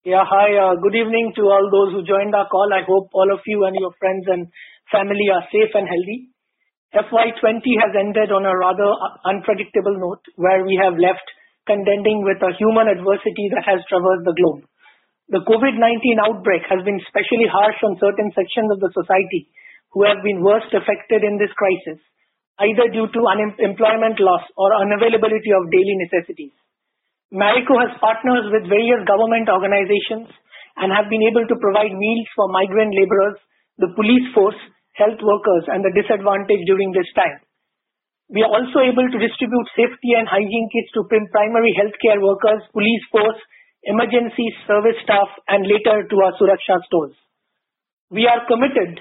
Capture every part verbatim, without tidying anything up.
Yeah, hi. Uh, good evening to all those who joined our call. I hope all of you and your friends and family are safe and healthy. F Y twenty has ended on a rather unpredictable note where we have left contending with a human adversity that has traversed the globe. The COVID nineteen outbreak has been especially harsh on certain sections of the society who have been worst affected in this crisis, either due to unemployment loss or unavailability of daily necessities. Marico has partners with various government organizations and have been able to provide meals for migrant laborers, the police force, health workers, and the disadvantaged during this time. We are also able to distribute safety and hygiene kits to primary healthcare workers, police force, emergency service staff, and later to our Suraksha stores. We are committed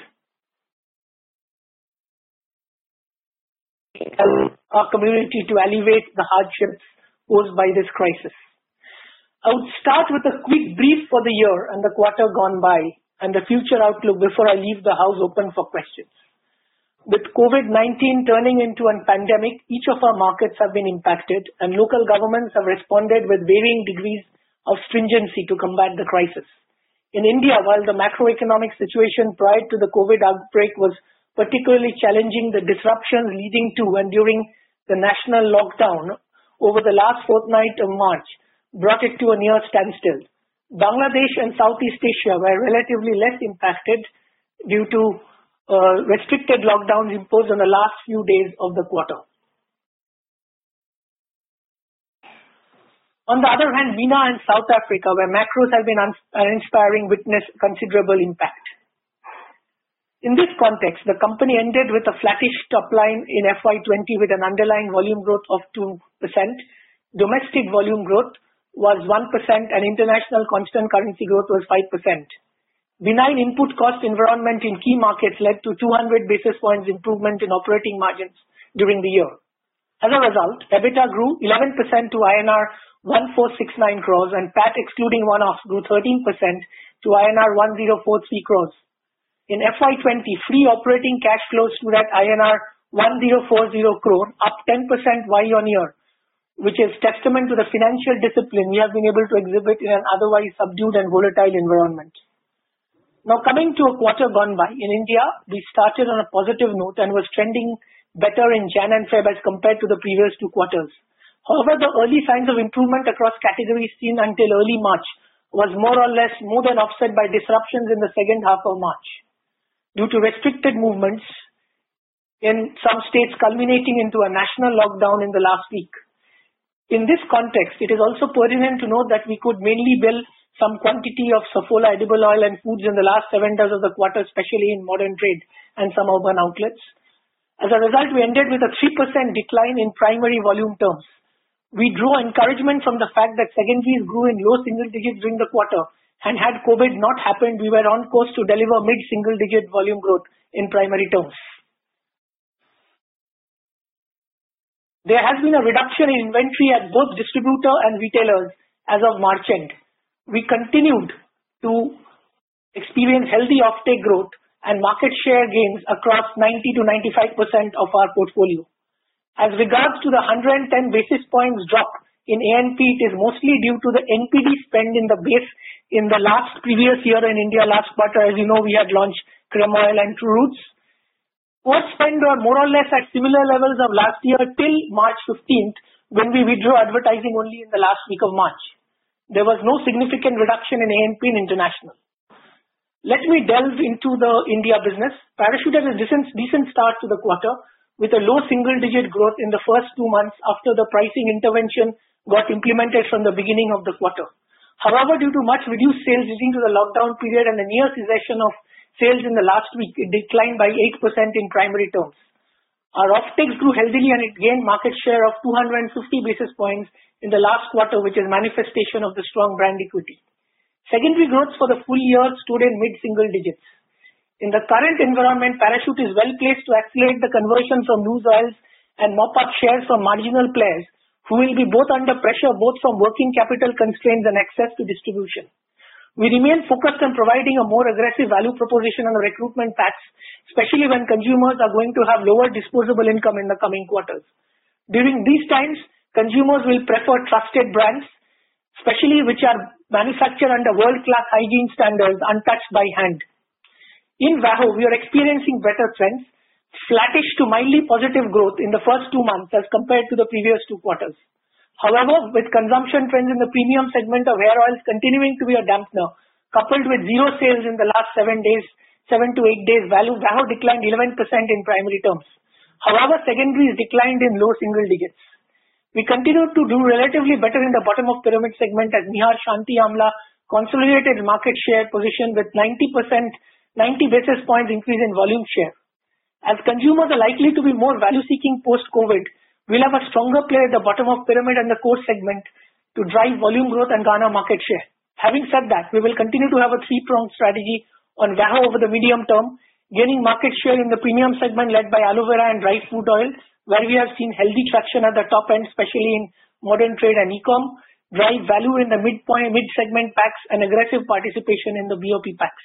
to help our community to alleviate the hardships posed by this crisis. I would start with a quick brief for the year and the quarter gone by and the future outlook before I leave the house open for questions. With COVID nineteen turning into a pandemic, each of our markets have been impacted and local governments have responded with varying degrees of stringency to combat the crisis. In India, while the macroeconomic situation prior to the COVID outbreak was particularly challenging, the disruptions leading to and during the national lockdown over the last fortnight of March brought it to a near standstill. Bangladesh and Southeast Asia were relatively less impacted due to uh, restricted lockdowns imposed on the last few days of the quarter. On the other hand, MENA and South Africa, where macros have been uninspiring, witnessed considerable impact. In this context, the company ended with a flattish top line in F Y twenty with an underlying volume growth of two percent. Domestic volume growth was one percent and international constant currency growth was five percent. Benign input cost environment in key markets led to two hundred basis points improvement in operating margins during the year. As a result, EBITDA grew eleven percent to I N R one thousand four hundred sixty-nine crores and P A T excluding one-offs grew thirteen percent to I N R one thousand forty-three crores. In F Y twenty, free operating cash flows stood at I N R one thousand forty crore, up ten percent year-on-year, which is testament to the financial discipline we have been able to exhibit in an otherwise subdued and volatile environment. Now coming to a quarter gone by, in India, we started on a positive note and was trending better in Jan and Feb as compared to the previous two quarters. However, the early signs of improvement across categories seen until early March was more or less more than offset by disruptions in the second half of March, due to restricted movements in some states culminating into a national lockdown in the last week. In this context, it is also pertinent to note that we could mainly bill some quantity of Saffola edible oil and foods in the last seven days of the quarter, especially in modern trade and some urban outlets. As a result, we ended with a three percent decline in primary volume terms. We drew encouragement from the fact that secondaries grew in low single digits during the quarter, and had COVID not happened, we were on course to deliver mid-single digit volume growth in primary terms. There has been a reduction in inventory at both distributor and retailers as of March end. We continued to experience healthy offtake growth and market share gains across ninety to ninety-five percent of our portfolio. As regards to the one hundred ten basis points drop in A N P, it is mostly due to the N P D spend in the base in the last previous year in India last quarter. As you know, we had launched Creme Oil and True Roots. Post spend were more or less at similar levels of last year till March fifteenth, when we withdrew advertising only in the last week of March. There was no significant reduction in A N P in international. Let me delve into the India business. Parachute had a decent, decent start to the quarter with a low single-digit growth in the first two months after the pricing intervention got implemented from the beginning of the quarter. However, due to much reduced sales leading to the lockdown period and the near cessation of sales in the last week, it declined by eight percent in primary terms. Our offtakes grew healthily and it gained market share of two hundred fifty basis points in the last quarter, which is manifestation of the strong brand equity. Secondary growth for the full year stood in mid-single digits. In the current environment, Parachute is well placed to accelerate the conversion from loose oils and mop up shares from marginal players who will be both under pressure both from working capital constraints and access to distribution. We remain focused on providing a more aggressive value proposition on the recruitment packs, especially when consumers are going to have lower disposable income in the coming quarters. During these times, consumers will prefer trusted brands, especially which are manufactured under world-class hygiene standards, untouched by hand. In VAHO, we are experiencing better trends, flattish to mildly positive growth in the first two months as compared to the previous two quarters. However, with consumption trends in the premium segment of hair oils continuing to be a dampener, coupled with zero sales in the last seven days, seven to eight days, value VAHO declined eleven percent in primary terms. However, secondaries declined in low single digits. We continue to do relatively better in the bottom of pyramid segment as Nihar Shanti Amla consolidated market share position with ninety percent, ninety basis points increase in volume share. As consumers are likely to be more value-seeking post-COVID, we'll have a stronger play at the bottom of pyramid and the core segment to drive volume growth and garner market share. Having said that, we will continue to have a three-pronged strategy on VAHO over the medium term, gaining market share in the premium segment led by aloe vera and dry fruit oil, where we have seen healthy traction at the top end, especially in modern trade and e-com, drive value in the mid-point, mid-segment packs and aggressive participation in the B O P packs.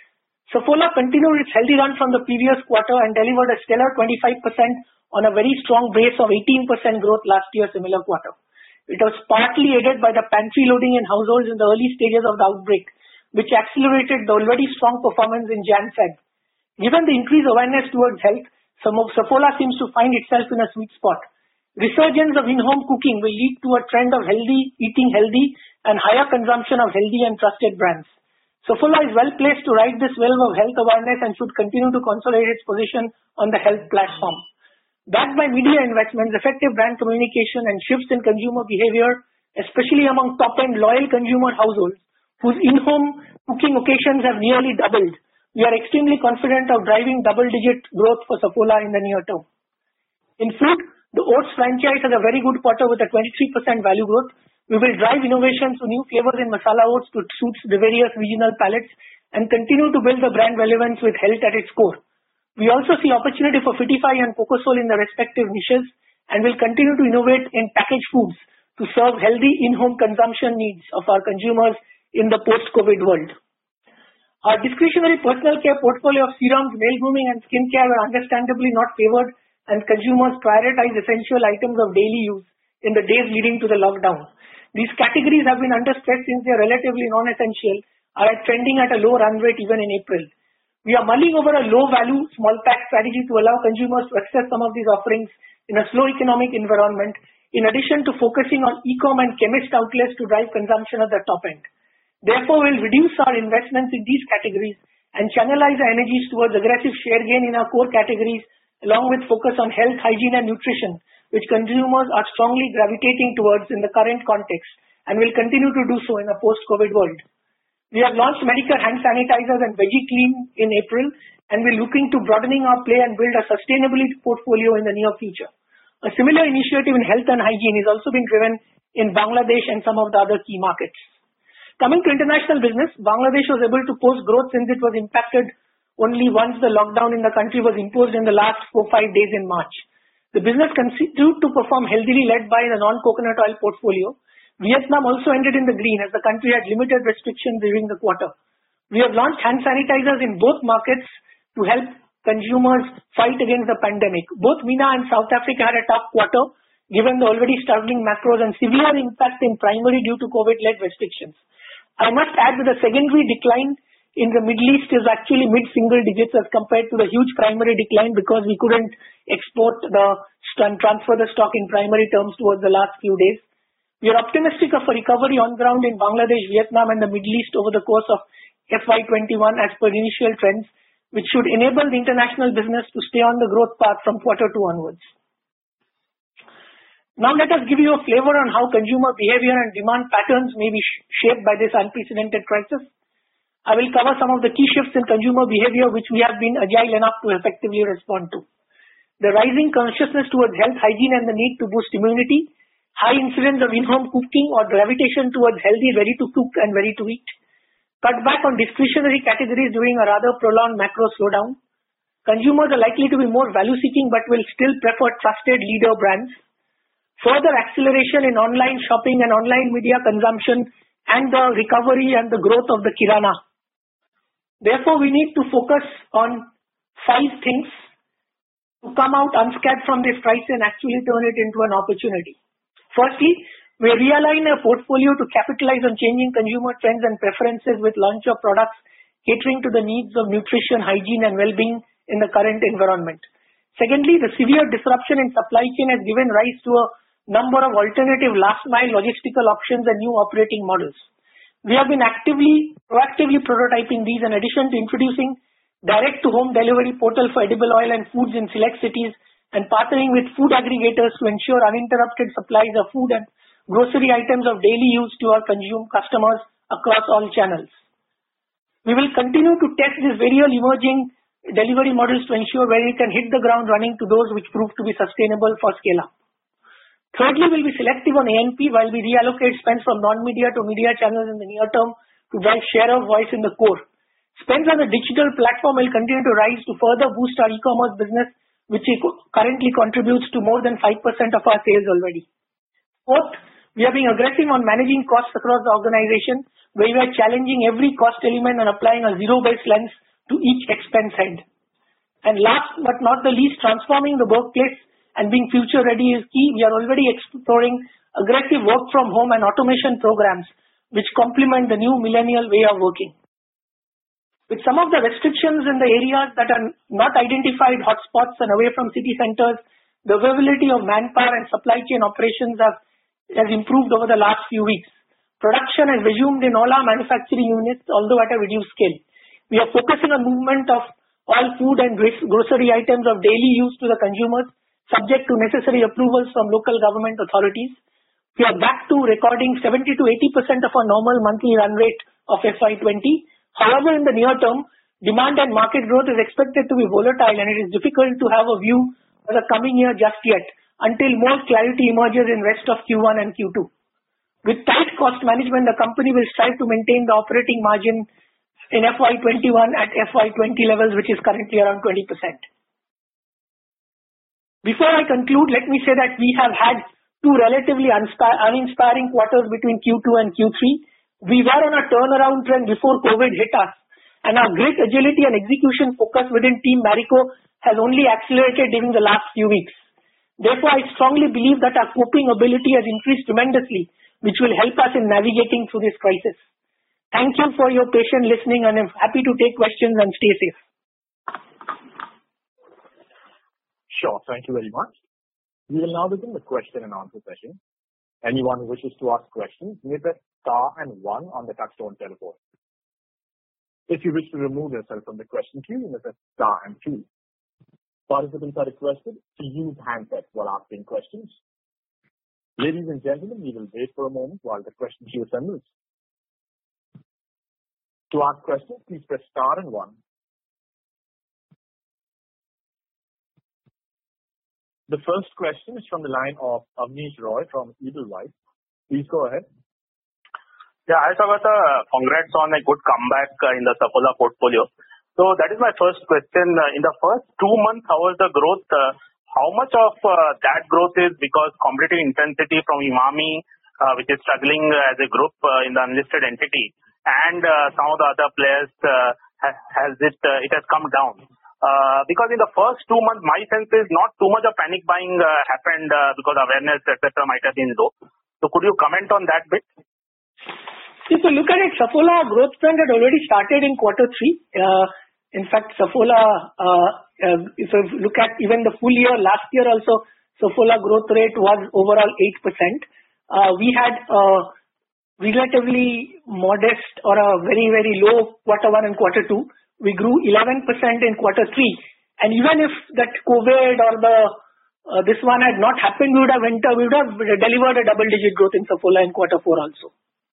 Saffola continued its healthy run from the previous quarter and delivered a stellar twenty-five percent on a very strong base of eighteen percent growth last year similar quarter. It was partly aided by the pantry loading in households in the early stages of the outbreak, which accelerated the already strong performance in Jan-Feb. Given the increased awareness towards health, Saffola seems to find itself in a sweet spot. Resurgence of in-home cooking will lead to a trend of healthy, eating healthy and higher consumption of healthy and trusted brands. Saffola is well placed to ride this wave of health awareness and should continue to consolidate its position on the health platform. Backed by media investments, effective brand communication and shifts in consumer behavior, especially among top-end loyal consumer households, whose in-home cooking occasions have nearly doubled, we are extremely confident of driving double-digit growth for Saffola in the near term. In food, the oats franchise has a very good quarter with a twenty-three percent value growth. We will drive innovations to new flavors in masala oats to suit the various regional palates and continue to build the brand relevance with health at its core. We also see opportunity for Fitify and Cocosol in the respective niches and will continue to innovate in packaged foods to serve healthy in-home consumption needs of our consumers in the post-COVID world. Our discretionary personal care portfolio of serums, male grooming and skincare are understandably not favored and consumers prioritize essential items of daily use in the days leading to the lockdown. These categories have been under stress since they are relatively non-essential, are at trending at a low run rate even in April. We are mulling over a low-value, small-pack strategy to allow consumers to access some of these offerings in a slow economic environment, in addition to focusing on e-com and chemist outlets to drive consumption at the top end. Therefore, we'll reduce our investments in these categories and channelize our energies towards aggressive share gain in our core categories, along with focus on health, hygiene, and nutrition, which consumers are strongly gravitating towards in the current context and will continue to do so in a post-COVID world. We have launched Medicare hand sanitizers and Veggie Clean in April, and we're looking to broadening our play and build a sustainability portfolio in the near future. A similar initiative in health and hygiene is also being driven in Bangladesh and some of the other key markets. Coming to international business, Bangladesh was able to post growth since it was impacted only once the lockdown in the country was imposed in the last four to five days in March. The business continued to perform healthily, led by the non-coconut oil portfolio. Vietnam also ended in the green as the country had limited restrictions during the quarter. We have launched hand sanitizers in both markets to help consumers fight against the pandemic. Both MENA and South Africa had a tough quarter given the already struggling macros and severe impact in primary due to COVID-led restrictions. I must add that the secondary decline in the Middle East is actually mid-single digits as compared to the huge primary decline because we couldn't export the and transfer the stock in primary terms towards the last few days. We are optimistic of a recovery on ground in Bangladesh, Vietnam and the Middle East over the course of F Y twenty-one as per initial trends, which should enable the international business to stay on the growth path from quarter two onwards. Now let us give you a flavor on how consumer behavior and demand patterns may be shaped by this unprecedented crisis. I will cover some of the key shifts in consumer behavior which we have been agile enough to effectively respond to. The rising consciousness towards health, hygiene and the need to boost immunity, high incidence of in-home cooking or gravitation towards healthy, ready-to-cook and ready-to-eat, cut back on discretionary categories during a rather prolonged macro slowdown. Consumers are likely to be more value-seeking but will still prefer trusted leader brands. Further acceleration in online shopping and online media consumption and the recovery and the growth of the kirana. Therefore, we need to focus on five things to come out unscathed from this crisis and actually turn it into an opportunity. Firstly, We realign our portfolio to capitalize on changing consumer trends and preferences with launch of products catering to the needs of nutrition, hygiene, and well-being in the current environment. Secondly, the severe disruption in supply chain has given rise to a number of alternative last-mile logistical options and new operating models. We have been actively, proactively prototyping these in addition to introducing direct-to-home delivery portal for edible oil and foods in select cities and partnering with food aggregators to ensure uninterrupted supplies of food and grocery items of daily use to our consumer customers across all channels. We will continue to test these various emerging delivery models to ensure where we can hit the ground running to those which prove to be sustainable for scale-up. Thirdly, we'll be selective on A N P while we reallocate spends from non-media to media channels in the near term to drive share of voice in the core. Spends on the digital platform will continue to rise to further boost our e-commerce business, which currently contributes to more than five percent of our sales already. Fourth, we are being aggressive on managing costs across the organization, where we are challenging every cost element and applying a zero-based lens to each expense head. And last but not the least, transforming the workplace and being future-ready is key. We are already exploring aggressive work from home and automation programs, which complement the new millennial way of working. With some of the restrictions in the areas that are not identified hotspots and away from city centers, the availability of manpower and supply chain operations have, has improved over the last few weeks. Production has resumed in all our manufacturing units, although at a reduced scale. We are focusing on movement of all food and grocery items of daily use to the consumers, subject to necessary approvals from local government authorities. We are back to recording seventy to eighty percent of our normal monthly run rate of F Y twenty. However, in the near term, demand and market growth is expected to be volatile, and it is difficult to have a view for the coming year just yet until more clarity emerges in rest of Q one and Q two. With tight cost management, the company will strive to maintain the operating margin in F Y twenty-one at F Y twenty levels, which is currently around twenty percent. Before I conclude, let me say that we have had two relatively uninspiring quarters between Q two and Q three. We were on a turnaround trend before COVID hit us, and our great agility and execution focus within Team Marico has only accelerated during the last few weeks. Therefore, I strongly believe that our coping ability has increased tremendously, which will help us in navigating through this crisis. Thank you for your patient listening, and I'm happy to take questions, and stay safe. Sure, thank you very much. We will now begin the question and answer session. Anyone who wishes to ask questions may press star and one on the touchtone telephone. If you wish to remove yourself from the question queue, you may press star and two. Participants are requested to use handsets while asking questions. Ladies and gentlemen, we will wait for a moment while the question queue assembles. To ask questions, please press star and one. The first question is from the line of Avnish Roy from Edelweiss. Please go ahead. Yeah, hi Saugata. Congrats on a good comeback uh, in the Saffola portfolio. So that is my first question. Uh, in the first two months, how was the growth? Uh, how much of uh, that growth is because competitive intensity from Emami, uh, which is struggling as a group uh, in the unlisted entity, and uh, some of the other players, uh, has, has it uh, it has come down? Uh, because in the first two months, my sense is not too much of panic buying uh, happened uh, because awareness, et cetera, might have been low. So could you comment on that bit? If you look at it, Saffola growth trend had already started in quarter three. Uh, in fact, Saffola, uh, uh, if you look at even the full year, last year also, Saffola growth rate was overall eight percent. Uh, we had a relatively modest or a very, very low quarter one and quarter two. We grew eleven percent in quarter three. And even if that COVID or the uh, this one had not happened, we would have entered, we would have delivered a double-digit growth in Saffola in quarter four also.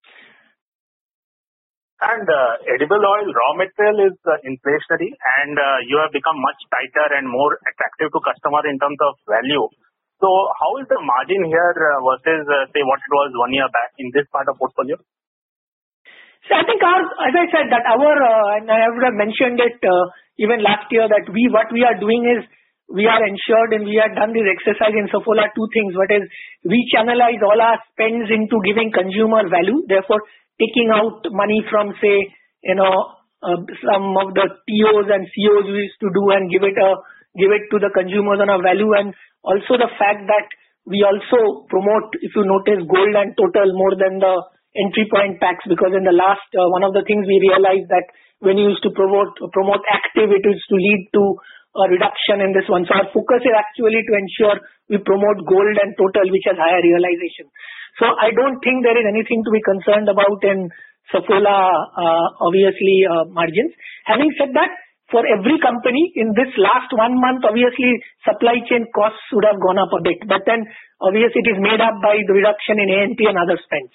And uh, edible oil raw material is uh, inflationary, and uh, you have become much tighter and more attractive to customer in terms of value. So how is the margin here uh, versus uh, say what it was one year back in this part of portfolio? So I think our, as I said, that our, uh, and I would have mentioned it uh, even last year, that we, what we are doing is, we are ensured and we have done this exercise in Saffola, two things. What is, we channelize all our spends into giving consumer value, therefore taking out money from, say, you know, uh, some of the T Os and C Os we used to do and give it a, give it to the consumers on a value. And also the fact that we also promote, if you notice, Gold and Total more than the entry point packs, because in the last, uh, one of the things we realized that when you used to promote, promote Active, it used to lead to a reduction in this one. So our focus is actually to ensure we promote Gold and Total, which has higher realization. So I don't think there is anything to be concerned about in Saffola, uh, obviously, uh, margins. Having said that, for every company in this last one month, obviously supply chain costs would have gone up a bit, but then obviously it is made up by the reduction in A and P and other spends.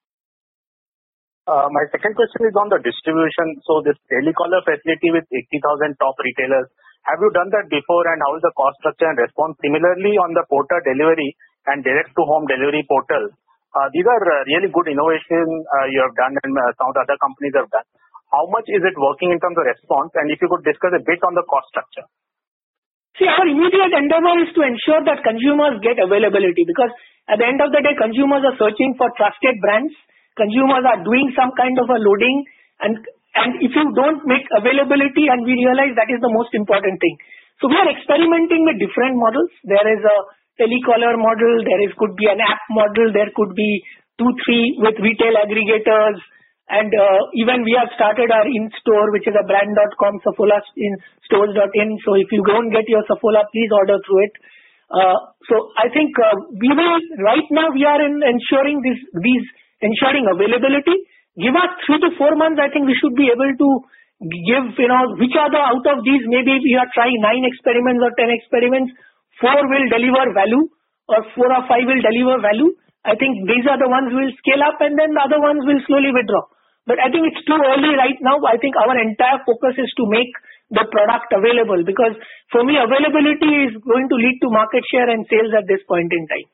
Uh, my second question is on the distribution. So this telecaller facility with eighty thousand top retailers, have you done that before, and how is the cost structure and response? Similarly, on the Porter delivery and direct to home delivery portal, uh, these are uh, really good innovation uh, you have done, and uh, some of the other companies have done. How much is it working in terms of response? And if you could discuss a bit on the cost structure. See, our immediate endeavor is to ensure that consumers get availability, because at the end of the day, consumers are searching for trusted brands. Consumers are doing some kind of a loading, and and if you don't make availability, and we realize that is the most important thing. So we are experimenting with different models. There is a telecaller model, there is could be an app model, there could be two, three with retail aggregators. And uh, even we have started our in-store, which is a brand dot com, Saffola in stores dot in. So if you don't get your Saffola, please order through it. Uh, so I think uh, we will, right now we are in ensuring this, these, ensuring availability. Give us three to four months, I think we should be able to give, you know, which are the, out of these, maybe we are trying nine experiments or ten experiments, four will deliver value or four or five will deliver value. I think these are the ones we'll scale up, and then the other ones will slowly withdraw. But I think it's too early right now. I think our entire focus is to make the product available, because for me, availability is going to lead to market share and sales at this point in time.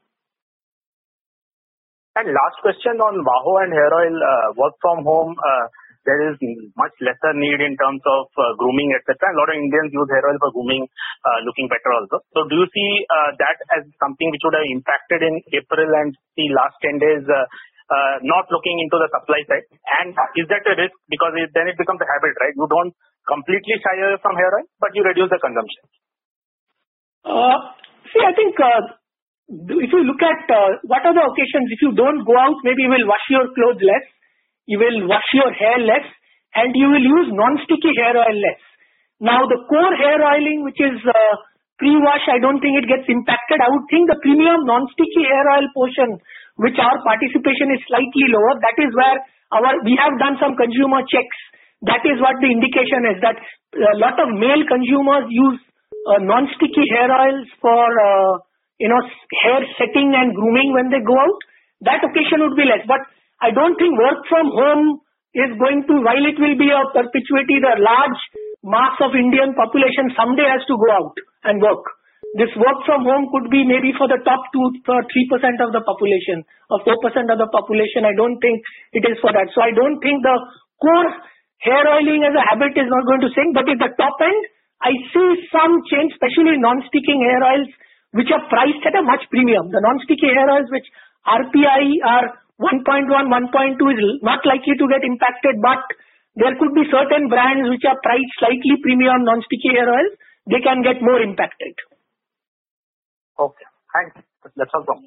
And last question on Vaho and hair oil, uh, work from home, uh, there is much lesser need in terms of uh, grooming, et cetera. A lot of Indians use hair oil for grooming, uh, looking better also. So do you see uh, that as something which would have impacted in April and the last ten days, uh, Uh, not looking into the supply side? And is that a risk? Because it, then it becomes a habit, right? You don't completely shy away from hair oil, but you reduce the consumption. Uh, see, I think uh, if you look at uh, what are the occasions, if you don't go out, maybe you will wash your clothes less, you will wash your hair less, and you will use non-sticky hair oil less. Now, the core hair oiling, which is uh, pre-wash, I don't think it gets impacted. I would think the premium non-sticky hair oil portion, which our participation is slightly lower, that is where our, we have done some consumer checks. That is what the indication is, that a lot of male consumers use uh, non-sticky hair oils for, uh, you know, hair setting and grooming when they go out. That occasion would be less. But I don't think work from home is going to, while it will be a perpetuity, the large mass of Indian population someday has to go out and work. This work from home could be maybe for the top two or three percent of the population or four percent of the population. I don't think it is for that. So I don't think the core hair oiling as a habit is not going to sink, but at the top end, I see some change, especially non-sticking hair oils, which are priced at a much premium. The non-sticky hair oils, which R P I are one point one, one point two, is not likely to get impacted, but there could be certain brands which are priced slightly premium non-sticky hair oils, they can get more impacted. Okay, thanks. That's all from me.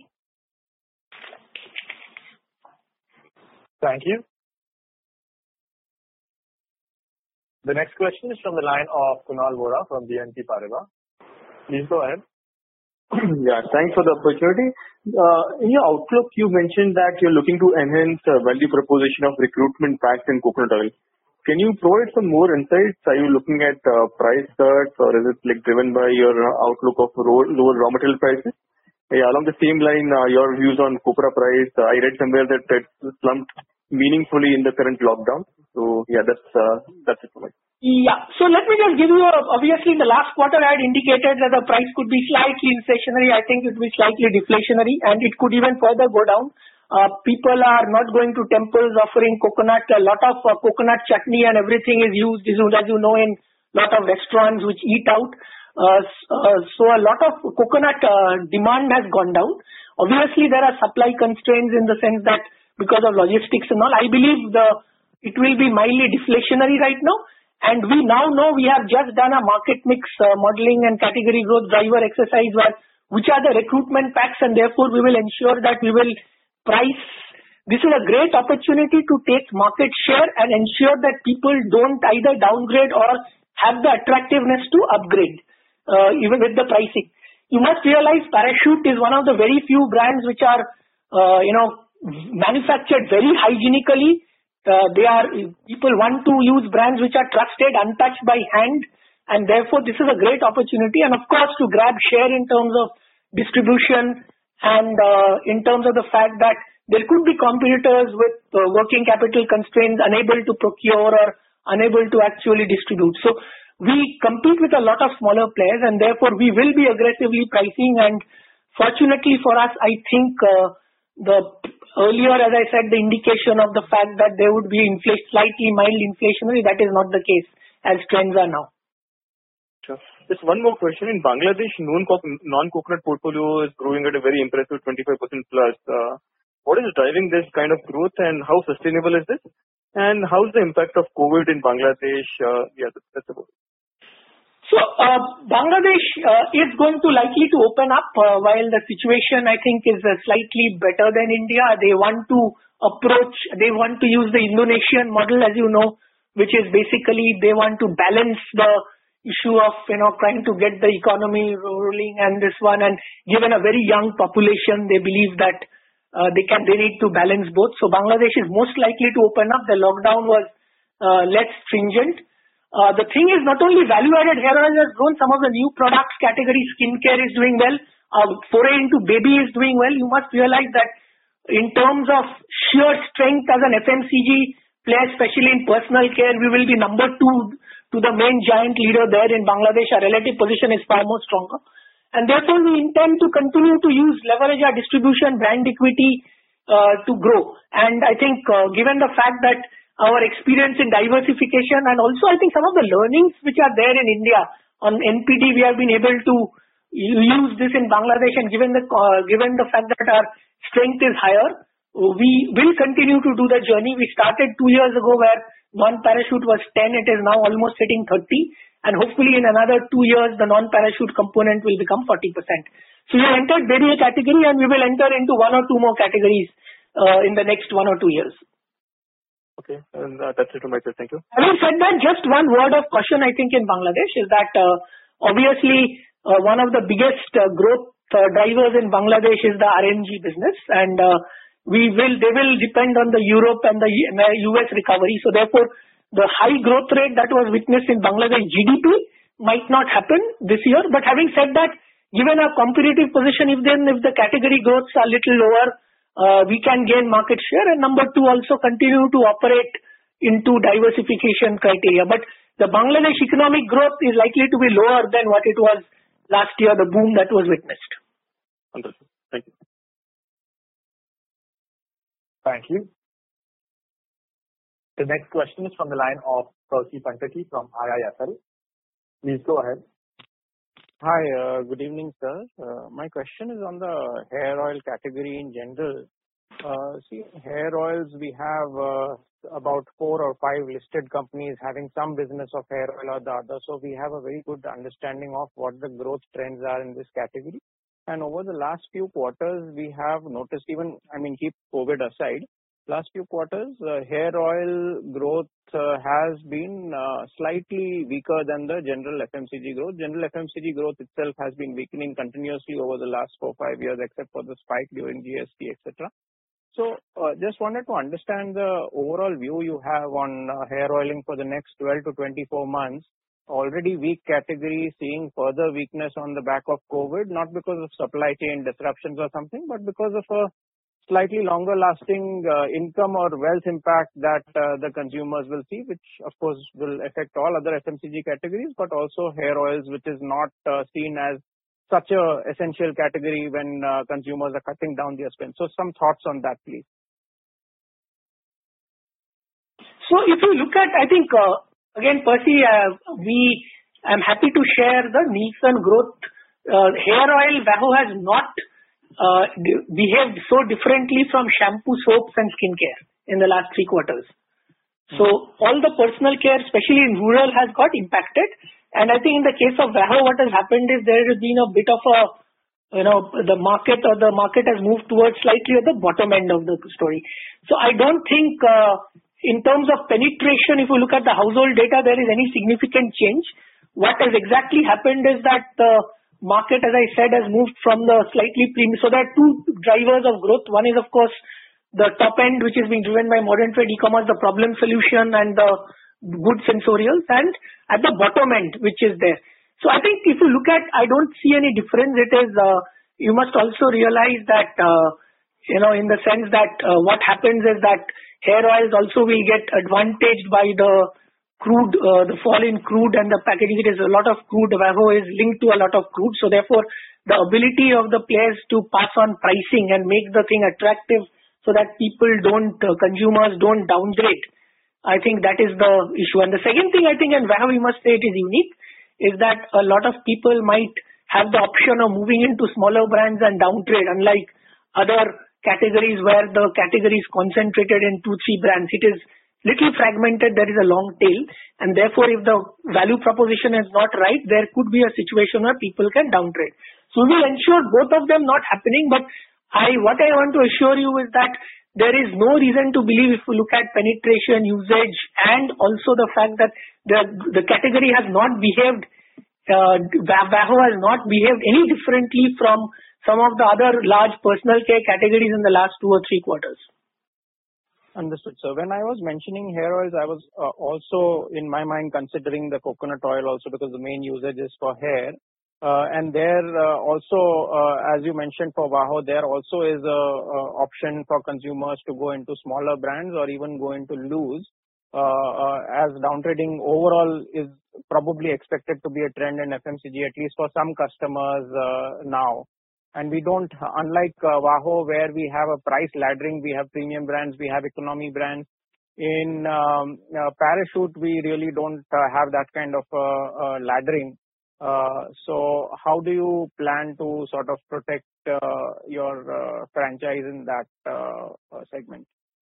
Thank you. The next question is from the line of Kunal Vora from B N P Paribas. Please go ahead. Yeah, thanks for the opportunity. Uh, in your outlook, you mentioned that you're looking to enhance the value proposition of recruitment packs in coconut oil. Can you provide some more insights? Are you looking at uh, price cuts, or is it like driven by your outlook of ro- lower raw material prices? Yeah, along the same line, uh, your views on copra price. Uh, I read somewhere that it slumped meaningfully in the current lockdown. So yeah, that's uh, that's it for me. Yeah. So let me just give you a, obviously in the last quarter I had indicated that the price could be slightly inflationary. I think it would be slightly deflationary, and it could even further go down. Uh, people are not going to temples offering coconut. A lot of uh, coconut chutney and everything is used, as you know, in a lot of restaurants which eat out. Uh, uh, so a lot of coconut uh, demand has gone down. Obviously, there are supply constraints in the sense that because of logistics and all, I believe the it will be mildly deflationary right now. And we now know we have just done a market mix uh, modeling and category growth driver exercise where which are the recruitment packs, and therefore we will ensure that we will price. This is a great opportunity to take market share and ensure that people don't either downgrade or have the attractiveness to upgrade, uh, even with the pricing. You must realize Parachute is one of the very few brands which are, uh, you know, manufactured very hygienically. Uh, they are, people want to use brands which are trusted, untouched by hand, and therefore this is a great opportunity. And of course, to grab share in terms of distribution and uh, in terms of the fact that there could be competitors with uh, working capital constraints, unable to procure or unable to actually distribute. So we compete with a lot of smaller players, and therefore we will be aggressively pricing. And fortunately for us, I think uh, the earlier, as I said, the indication of the fact that there would be inflation, slightly mild inflationary, that is not the case as trends are now. Sure. Just one more question. In Bangladesh, non-coconut portfolio is growing at a very impressive twenty-five percent plus. Uh, what is driving this kind of growth, and how sustainable is this? And how's the impact of COVID in Bangladesh? Uh, yeah, that's about it. So uh, Bangladesh uh, is going to likely to open up uh, while the situation, I think, is uh, slightly better than India. They want to approach, they want to use the Indonesian model, as you know, which is basically they want to balance the issue of, you know, trying to get the economy rolling and this one. And given a very young population, they believe that uh, they can, they need to balance both. So Bangladesh is most likely to open up. The lockdown was uh, less stringent. Uh, the thing is, not only value-added hair oil has grown, some of the new products category, skincare is doing well, uh, foray into baby is doing well. You must realize that in terms of sheer strength as an F M C G player, especially in personal care, we will be number two to the main giant leader there in Bangladesh. Our relative position is far more stronger. And therefore, we intend to continue to use, leverage our distribution, brand equity uh, to grow. And I think uh, given the fact that our experience in diversification, and also I think some of the learnings which are there in India on N P D, we have been able to use this in Bangladesh, and given the uh, given the fact that our strength is higher, we will continue to do the journey. We started two years ago where non-parachute was ten, it is now almost hitting thirty, and hopefully in another two years the non-parachute component will become forty percent. So we have entered baby category, and we will enter into one or two more categories uh, in the next one or two years. Okay, and uh, that's it from my side. Thank you. Having said that, just one word of caution, I think, in Bangladesh is that uh, obviously uh, one of the biggest uh, growth uh, drivers in Bangladesh is the R M G business, and uh, we will they will depend on the Europe and the U S recovery. So therefore, the high growth rate that was witnessed in Bangladesh G D P might not happen this year. But having said that, given our competitive position, if then if the category growths are little lower, Uh, we can gain market share, and number two, also continue to operate into diversification criteria. But the Bangladesh economic growth is likely to be lower than what it was last year, the boom that was witnessed. Understood. Thank you. Thank you. The next question is from the line of Percy Panthaki from I I F L. Please go ahead. Hi, uh, good evening, sir. Uh, my question is on the hair oil category in general. Uh, see, hair oils, we have uh, about four or five listed companies having some business of hair oil or the other. So we have a very good understanding of what the growth trends are in this category. And over the last few quarters, we have noticed, even, I mean, keep COVID aside, last few quarters, uh, hair oil growth uh, has been uh, slightly weaker than the general F M C G growth. General F M C G growth itself has been weakening continuously over the last four, five years, except for the spike during G S T, et cetera. So uh, just wanted to understand the overall view you have on uh, hair oiling for the next twelve to twenty-four months. Already weak category, seeing further weakness on the back of COVID, not because of supply chain disruptions or something, but because of a slightly longer lasting uh, income or wealth impact that uh, the consumers will see, which of course will affect all other F M C G categories, but also hair oils, which is not uh, seen as such a essential category when uh, consumers are cutting down their spend. So some thoughts on that, please. So if you look at, I think, uh, again, Percy, uh, we, I'm happy to share the Nielsen growth. Uh, hair oil, VAHO has not Uh, behaved so differently from shampoo, soaps and skincare in the last three quarters. So all the personal care, especially in rural, has got impacted. And I think in the case of VAHO, what has happened is there has been a bit of a you know, the market or the market has moved towards slightly at the bottom end of the story. So I don't think uh, in terms of penetration, if you look at the household data, there is any significant change. What has exactly happened is that the market, as I said, has moved from the slightly premium. So there are two drivers of growth. One is, of course, the top end, which is being driven by modern trade e-commerce, the problem solution and the good sensorials, and at the bottom end, which is there. So I think if you look at, I don't see any difference. It is, uh, you must also realize that, uh, you know, in the sense that uh, what happens is that hair oils also will get advantaged by the crude, uh, the fall in crude and the packaging. It is a lot of crude. VAHO is linked to a lot of crude. So therefore, the ability of the players to pass on pricing and make the thing attractive so that people don't, uh, consumers don't downgrade. I think that is the issue. And the second thing I think, and VAHO we must say it is unique, is that a lot of people might have the option of moving into smaller brands and downtrade, unlike other categories where the category is concentrated in two, three brands. It is little fragmented, there is a long tail, and therefore if the value proposition is not right, there could be a situation where people can downtrade. So we will ensure both of them not happening, but I, what I want to assure you is that there is no reason to believe, if you look at penetration, usage, and also the fact that the, the category has not behaved, uh, VAHO has not behaved any differently from some of the other large personal care categories in the last two or three quarters. Understood. So when I was mentioning hair oils, I was uh, also in my mind considering the coconut oil also, because the main usage is for hair. Uh, and there uh, also, uh, as you mentioned for VAHO, there also is a, a option for consumers to go into smaller brands or even go into loose, uh, uh, as downtrading overall is probably expected to be a trend in F M C G, at least for some customers uh, now. And we don't, unlike uh, VAHO, where we have a price laddering, we have premium brands, we have economy brands. In um, uh, Parachute, we really don't uh, have that kind of uh, uh, laddering. Uh, so how do you plan to sort of protect uh, your uh, franchise in that uh, uh, segment?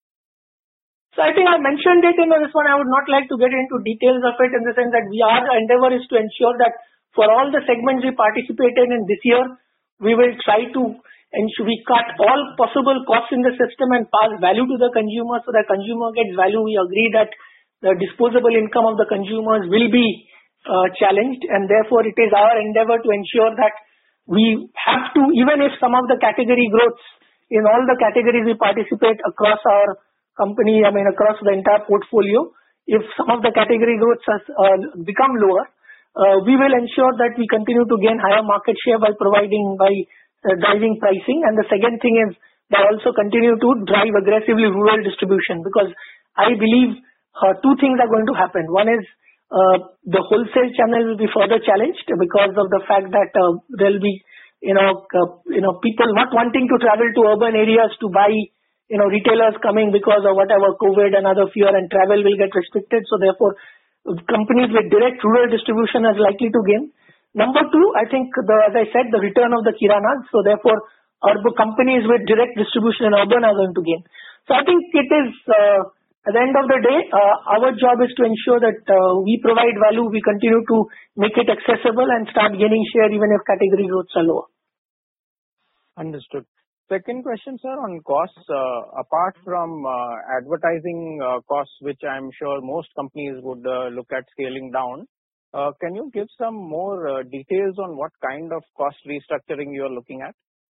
So I think I mentioned it in this one. I would not like to get into details of it in the sense that we our endeavor is to ensure that for all the segments we participated in this year, we will try to ensure we cut all possible costs in the system and pass value to the consumer so that consumer gets value. We agree that the disposable income of the consumers will be Uh, challenged, and therefore it is our endeavor to ensure that we have to, even if some of the category growths in all the categories we participate across our company, I mean across the entire portfolio, if some of the category growths has uh, become lower, uh, we will ensure that we continue to gain higher market share by providing, by uh, driving pricing. And the second thing is that also continue to drive aggressively rural distribution, because I believe uh, two things are going to happen. One is Uh, the wholesale channel will be further challenged because of the fact that uh, there will be, you know, uh, you know, people not wanting to travel to urban areas to buy, you know, retailers coming because of whatever COVID and other fear, and travel will get restricted. So therefore, companies with direct rural distribution is likely to gain. Number two, I think, the, as I said, the return of the kiranas. So therefore, urban companies with direct distribution in urban are going to gain. So I think it is. Uh, At the end of the day, uh, our job is to ensure that uh, we provide value, we continue to make it accessible and start gaining share even if category growths are lower. Understood. Second question, sir, on costs. Uh, apart from uh, advertising uh, costs, which I'm sure most companies would uh, look at scaling down, uh, can you give some more uh, details on what kind of cost restructuring you are looking at?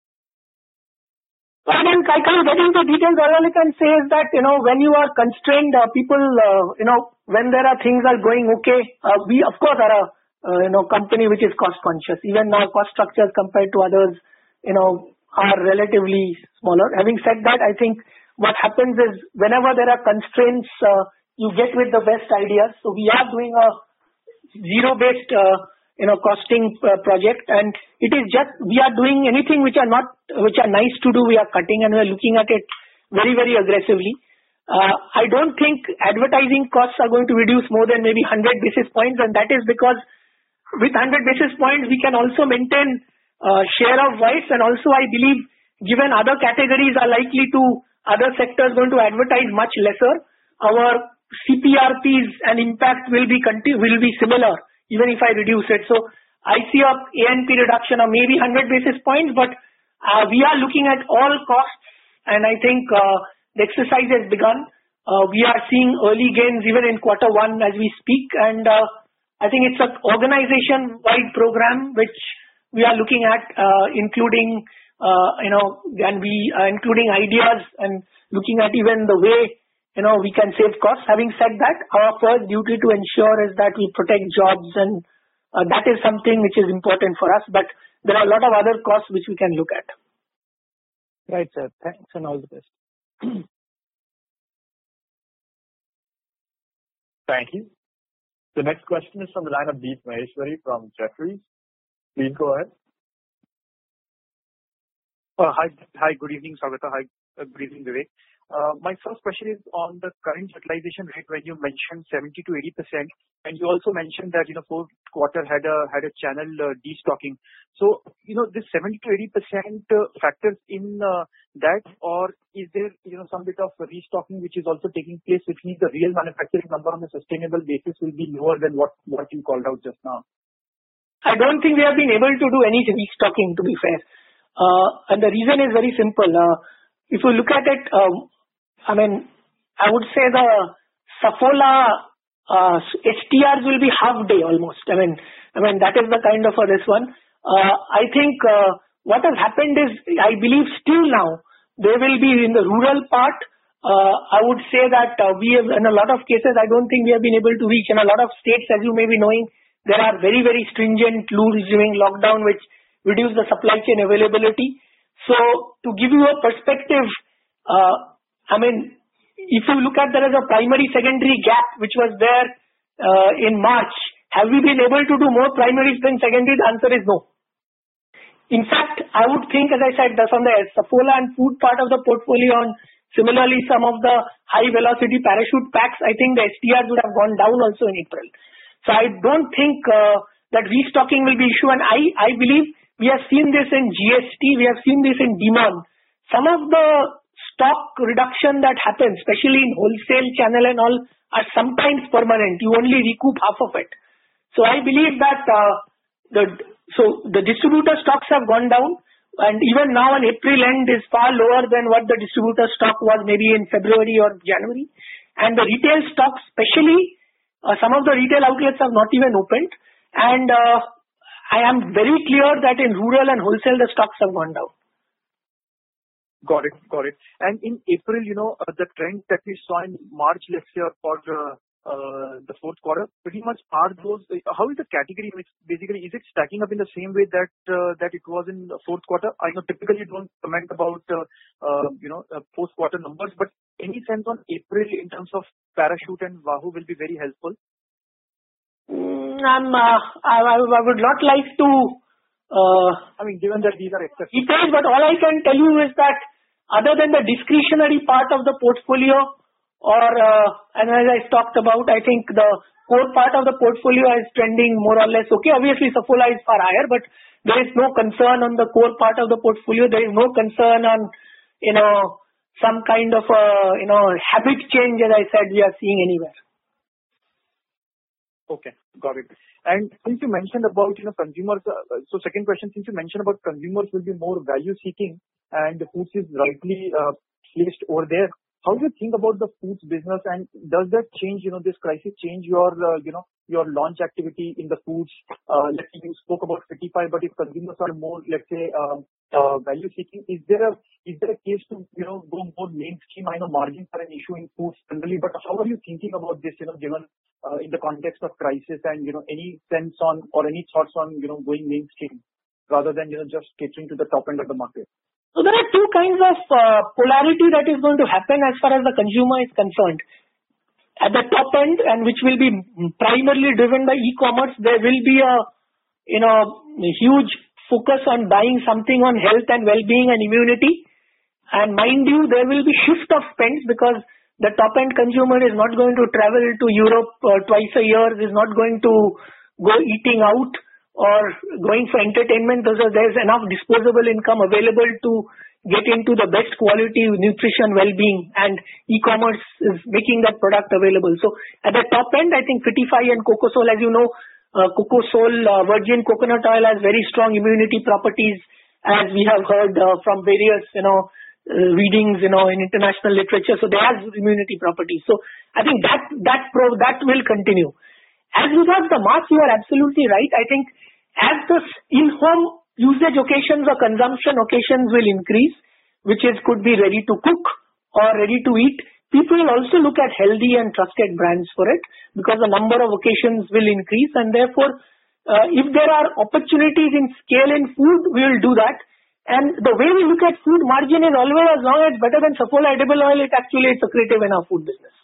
I mean, I can't get into details. All I can say is that, you know, when you are constrained, uh, people, uh, you know, when there are things are going okay, uh, we of course are a, uh, you know, company which is cost conscious. Even now cost structures compared to others, you know, are relatively smaller. Having said that, I think what happens is whenever there are constraints, uh, you get with the best ideas. So we are doing a zero-based, uh, you know, costing uh, project, and it is just, we are doing anything which are not, which are nice to do, we are cutting, and we are looking at it very, very aggressively. Uh, I don't think advertising costs are going to reduce more than maybe one hundred basis points, and that is because with one hundred basis points, we can also maintain uh, share of voice, and also I believe given other categories are likely to, other sectors going to advertise much lesser, our C P R Ps and impact will be, will be similar, even if I reduce it. So I see a A N P reduction of maybe one hundred basis points, but uh, we are looking at all costs, and I think uh, the exercise has begun. Uh, we are seeing early gains even in quarter one as we speak, and uh, I think it's an organization-wide program which we are looking at, uh, including uh, you know, and we uh, including ideas and looking at even the way you know we can save costs. Having said that, our first duty to ensure is that we protect jobs, and uh, that is something which is important for us. But there are a lot of other costs which we can look at. Right, sir. Thanks and all the best. Thank you. The next question is from the line of Deep Maheshwari from Jefferies. Please go ahead. Uh, hi, hi. Good evening, Saugata. Hi, uh, good evening, Vivek. Uh, my first question is on the current utilization rate when you mentioned seventy to eighty percent, and you also mentioned that, you know, fourth quarter had a had a channel uh, destocking. So, you know, this seventy to eighty percent uh, factors in uh, that, or is there, you know, some bit of restocking which is also taking place, which means the real manufacturing number on a sustainable basis will be lower than what, what you called out just now? I don't think we have been able to do any restocking, to be fair. Uh, and the reason is very simple. Uh, if you look at it, uh, I mean, I would say the Saffola uh, S T Rs will be half day almost. I mean, I mean that is the kind of uh, this one. Uh, I think uh, what has happened is, I believe still now, there will be in the rural part, uh, I would say that uh, we have, in a lot of cases, I don't think we have been able to reach. In a lot of states, as you may be knowing, there are very, very stringent rules during lockdown which reduce the supply chain availability. So, to give you a perspective, uh, I mean, if you look at there is a primary-secondary gap which was there uh, in March. Have we been able to do more primary than secondary? The answer is no. In fact, I would think, as I said, from the Saffola and food part of the portfolio, and similarly some of the high-velocity parachute packs, I think the S T Rs would have gone down also in April. So I don't think uh, that restocking will be issue, and I, I believe we have seen this in G S T, we have seen this in demand. Some of the stock reduction that happens, especially in wholesale channel and all, are sometimes permanent. You only recoup half of it. So I believe that uh, the so the distributor stocks have gone down, and even now an April end is far lower than what the distributor stock was maybe in February or January. And the retail stocks, especially uh, some of the retail outlets have not even opened. And uh, I am very clear that in rural and wholesale the stocks have gone down. Got it. Got it. And in April, you know, uh, the trend that we saw in March, let's say, for uh, uh, the fourth quarter, pretty much are those, uh, how is the category mix? Basically, is it stacking up in the same way that uh, that it was in the fourth quarter? I know typically you don't comment about, uh, uh, you know, uh, fourth quarter numbers, but any sense on April in terms of Parachute and Wahoo will be very helpful. Mm, I'm, uh, I, I would not like to uh, I mean, given that these are exceptions. details, but all I can tell you is that other than the discretionary part of the portfolio, or uh, and as I talked about, I think the core part of the portfolio is trending more or less okay. Obviously, Saffola is far higher, but there is no concern on the core part of the portfolio. There is no concern on, you know, some kind of a, you know, habit change, as I said, we are seeing anywhere. Okay, got it. And since you mentioned about, you know, consumers, uh, so second question, since you mentioned about consumers will be more value seeking and the foods is rightly uh, placed over there, how do you think about the foods business, and does that change, you know, this crisis change your, uh, you know, your launch activity in the foods? Uh, let's say you spoke about fifty-five, but if consumers are more, let's say, uh, uh, value seeking, is there a, is there a case to, you know, go more mainstream? I know margins are an issue in foods generally, but how are you thinking about this, you know, given uh, in the context of crisis, and, you know, any sense on or any thoughts on, you know, going mainstream rather than, you know, just catering to the top end of the market? So there are two kinds of uh, polarity that is going to happen as far as the consumer is concerned. At the top end, and which will be primarily driven by e-commerce, there will be a, you know, a huge focus on buying something on health and well-being and immunity. And mind you, there will be shift of spends because the top end consumer is not going to travel to Europe uh, twice a year, is not going to go eating out or going for entertainment. There's enough disposable income available to get into the best quality nutrition, well-being, and e-commerce is making that product available. So at the top end, I think Fitify and Cocosol, as you know, Uh, Cocosol uh, virgin coconut oil has very strong immunity properties, as we have heard uh, from various, you know, uh, readings, you know, in international literature. So they have immunity properties. So I think that that pro that will continue. As regards the mass, you are absolutely right. I think as the in-home usage occasions or consumption occasions will increase, which is could be ready to cook or ready to eat, people will also look at healthy and trusted brands for it, because the number of occasions will increase, and therefore, uh, if there are opportunities in scale in food, we will do that. And the way we look at food margin is always, as long as it's better than Saffola edible oil, it actually is accretive in our food business.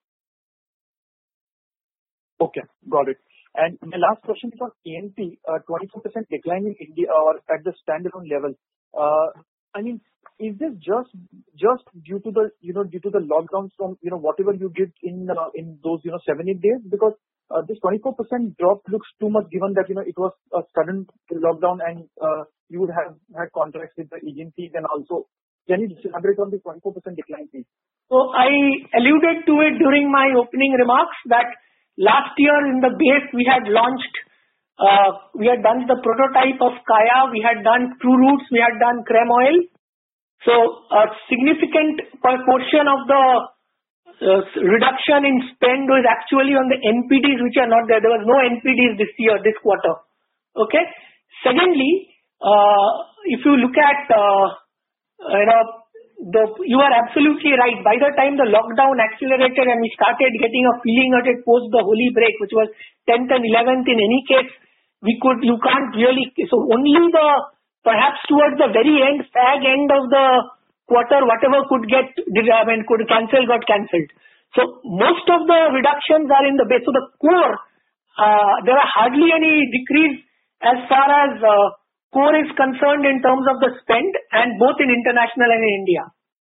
Okay, got it. And my last question is on A and P, uh, twenty-four percent decline in India or at the standalone level. Uh, I mean, is this just just due to the you know due to the lockdowns from you know whatever you did in uh, in those you know seven eight days? Because uh, this twenty-four percent drop looks too much, given that you know it was a sudden lockdown and uh, you would have had contracts with the agencies, and also can you elaborate on the twenty-four percent decline, please? So I alluded to it during my opening remarks that last year in the base we had launched. Uh, we had done the prototype of Kaya, we had done True Roots, we had done Creme Oil. So a significant portion of the uh, reduction in spend was actually on the N P Ds which are not there. There was no N P Ds this year, this quarter. Okay. Secondly, uh, if you look at, uh, you know, the, you are absolutely right. By the time the lockdown accelerated and we started getting a feeling at it post the Holi break, which was tenth and eleventh, in any case, we could, you can't really, so only the, perhaps towards the very end, fag end of the quarter, whatever could get, I mean, could cancel, got cancelled. So most of the reductions are in the base. So the core, uh, there are hardly any decrease as far as uh, core is concerned in terms of the spend, and both in international and in India.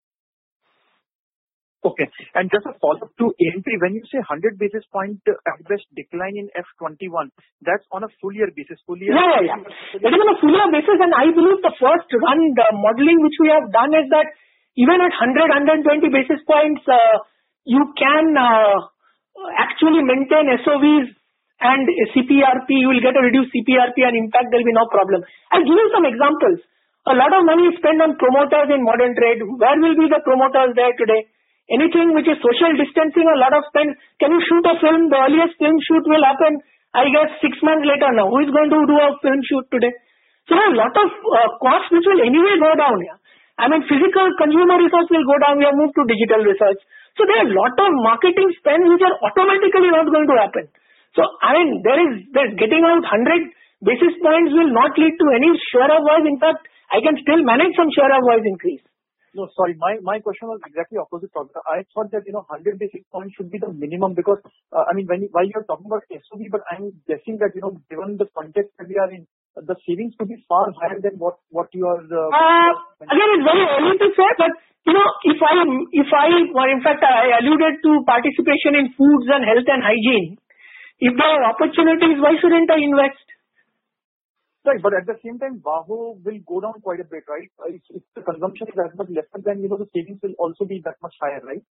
Okay. And just a follow-up to A and P, when you say one hundred basis point uh, at best decline in F twenty-one, that's on a full year basis, full year? Yeah, yeah, yeah. That is on a full year basis, and I believe the first run, the modeling which we have done is that even at one hundred, one hundred twenty basis points, uh, you can uh, actually maintain S O Vs and C P R P, you will get a reduced C P R P, and in fact there will be no problem. I'll give you some examples. A lot of money is spent on promoters in modern trade. Where will be the promoters there today? Anything which is social distancing, a lot of spend. Can you shoot a film? The earliest film shoot will happen, I guess, six months later now. Who is going to do a film shoot today? So there are a lot of uh, costs which will anyway go down here. I mean, physical consumer research will go down. We have moved to digital research. So there are a lot of marketing spends which are automatically not going to happen. So, I mean, there is, there's getting out one hundred basis points will not lead to any share of voice. In fact, I can still manage some share of voice increase. No, sorry. My my question was exactly opposite. I thought that, you know, one hundred basis points should be the minimum because, uh, I mean, when while you're talking about S O V, but I'm guessing that, you know, given the context that we are in, the savings could be far higher than what what you are. Uh, uh, again, it's very early to say, but, you know, if I, if I, well, in fact, I alluded to participation in foods and health and hygiene. If there are opportunities, why shouldn't I invest? Right, but at the same time, VAHO will go down quite a bit, right? If, if the consumption is that much lesser, then, you know, the savings will also be that much higher, right?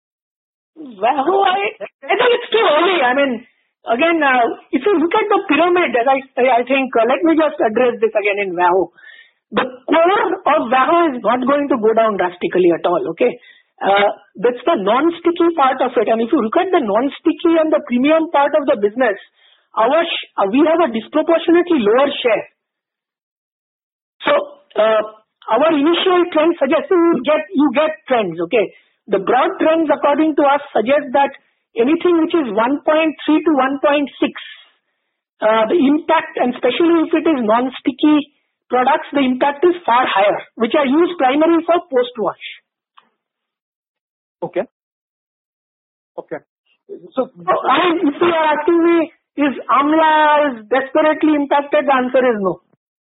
VAHO, I, I think it's too early. I mean, again, uh, if you look at the pyramid, as I, I think, uh, let me just address this again in VAHO. The core of VAHO is not going to go down drastically at all, okay? Uh, that's the non-sticky part of it. And if you look at the non-sticky and the premium part of the business, Our sh- uh, we have a disproportionately lower share. So uh, our initial trend suggests you get you get trends. Okay, the broad trends according to us suggest that anything which is one point three to one point six, uh, the impact, and especially if it is non-sticky products, the impact is far higher, which are used primarily for post-wash. Okay. Okay. So, so I, if you are asking me, is Amla is desperately impacted? The answer is no.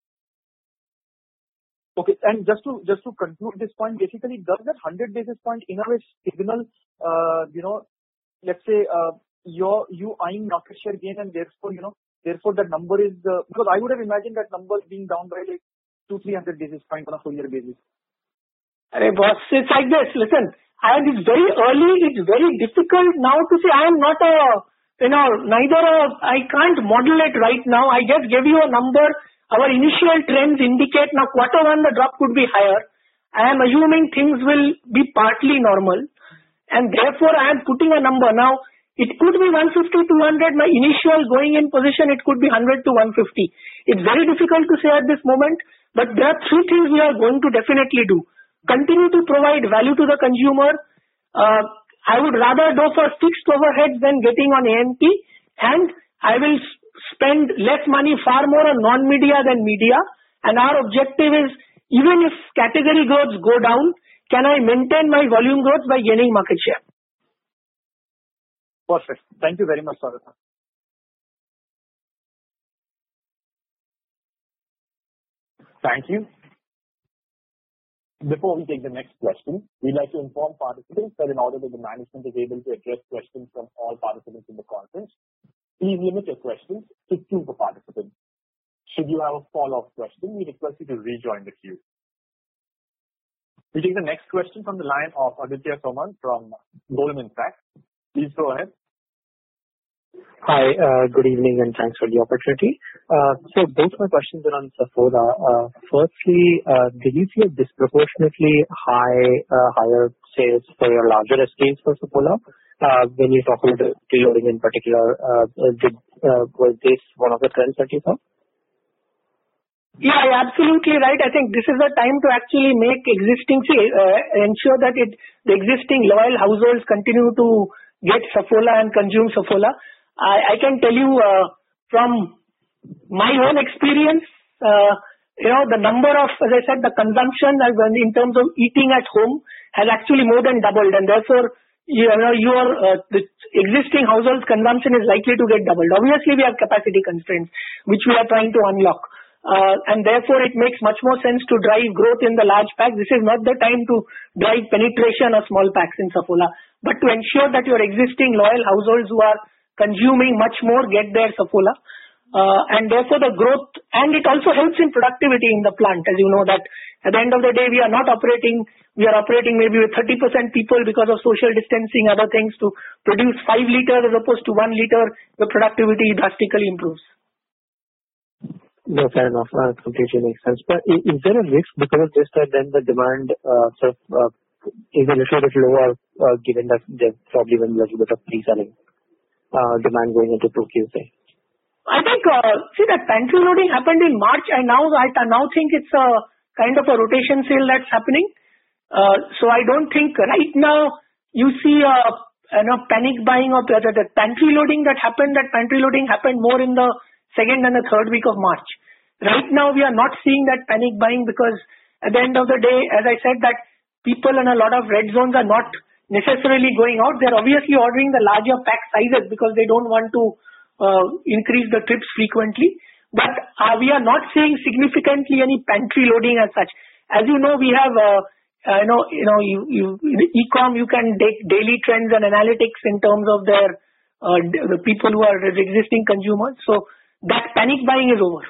Okay, and just to just to conclude this point, basically, does that one hundred basis point in a way signal, uh, you know, let's say uh, you're you eyeing market share gain, and therefore, you know, therefore that number is uh, because I would have imagined that number being down by like two three hundred basis point on a full year basis. Hey boss, it's like this. Listen, and it's very early. It's very difficult now to say. I am not a you know, neither uh, I can't model it right now. I just gave you a number. Our initial trends indicate now quarter one the drop could be higher. I am assuming things will be partly normal, and therefore I am putting a number. Now it could be one fifty, two hundred. My initial going in position, it could be one hundred to one fifty. It's very difficult to say at this moment, but there are three things we are going to definitely do. Continue to provide value to the consumer. Uh, I would rather go for fixed overheads than getting on A M P, and I will spend less money, far more on non-media than media. And our objective is, even if category growths go down, can I maintain my volume growth by gaining market share? Perfect. Thank you very much, Saugata. Thank you. Before we take the next question, we'd like to inform participants that in order that the management is able to address questions from all participants in the conference, please limit your questions to two per participant. Should you have a follow-up question, we request you to rejoin the queue. We take the next question from the line of Aditya Soman from Goldman Sachs. Please go ahead. Hi, uh, good evening, and thanks for the opportunity. Uh, so both my questions are on Saffola. Uh, firstly, uh, did you see a disproportionately high, uh, higher sales for your larger S K Us for Saffola? Uh, when you talk about preloading in particular, uh, did, uh, was this one of the trends that you saw? Yeah, you're absolutely right. I think this is the time to actually make existing, see, uh, ensure that it, the existing loyal households continue to get Saffola and consume Saffola. I, I can tell you uh, from my own experience, uh, you know, the number of, as I said, the consumption as in terms of eating at home has actually more than doubled, and therefore, you know, your uh, the existing households consumption is likely to get doubled. Obviously, we have capacity constraints, which we are trying to unlock. Uh, and therefore, it makes much more sense to drive growth in the large pack. This is not the time to drive penetration of small packs in Saffola, but to ensure that your existing loyal households who are consuming much more get their Saffola. Uh, and therefore the growth, and it also helps in productivity in the plant. As you know that at the end of the day, we are not operating, we are operating maybe with thirty percent people because of social distancing, other things, to produce five liters as opposed to one liter, the productivity drastically improves. No, fair enough. Uh, completely makes sense. But is, is there a risk because of this that then the demand uh, sort of uh, is a little bit lower, uh, given that there's probably been a little bit of pre-selling uh, demand going into two Q, say? I think, uh, see, that pantry loading happened in March. I now, I now think it's a kind of a rotation sale that's happening. Uh, so I don't think right now you see a, you know, panic buying of the, the, the pantry loading that happened. That pantry loading happened more in the second and the third week of March. Right now, we are not seeing that panic buying because at the end of the day, as I said, that people in a lot of red zones are not necessarily going out. They're obviously ordering the larger pack sizes because they don't want to uh, increase the trips frequently. But uh, we are not seeing significantly any pantry loading as such. As you know, we have, uh, uh, you know, you know, you, you, in e-com, you can take daily trends and analytics in terms of their uh, the people who are existing consumers. So that panic buying is over.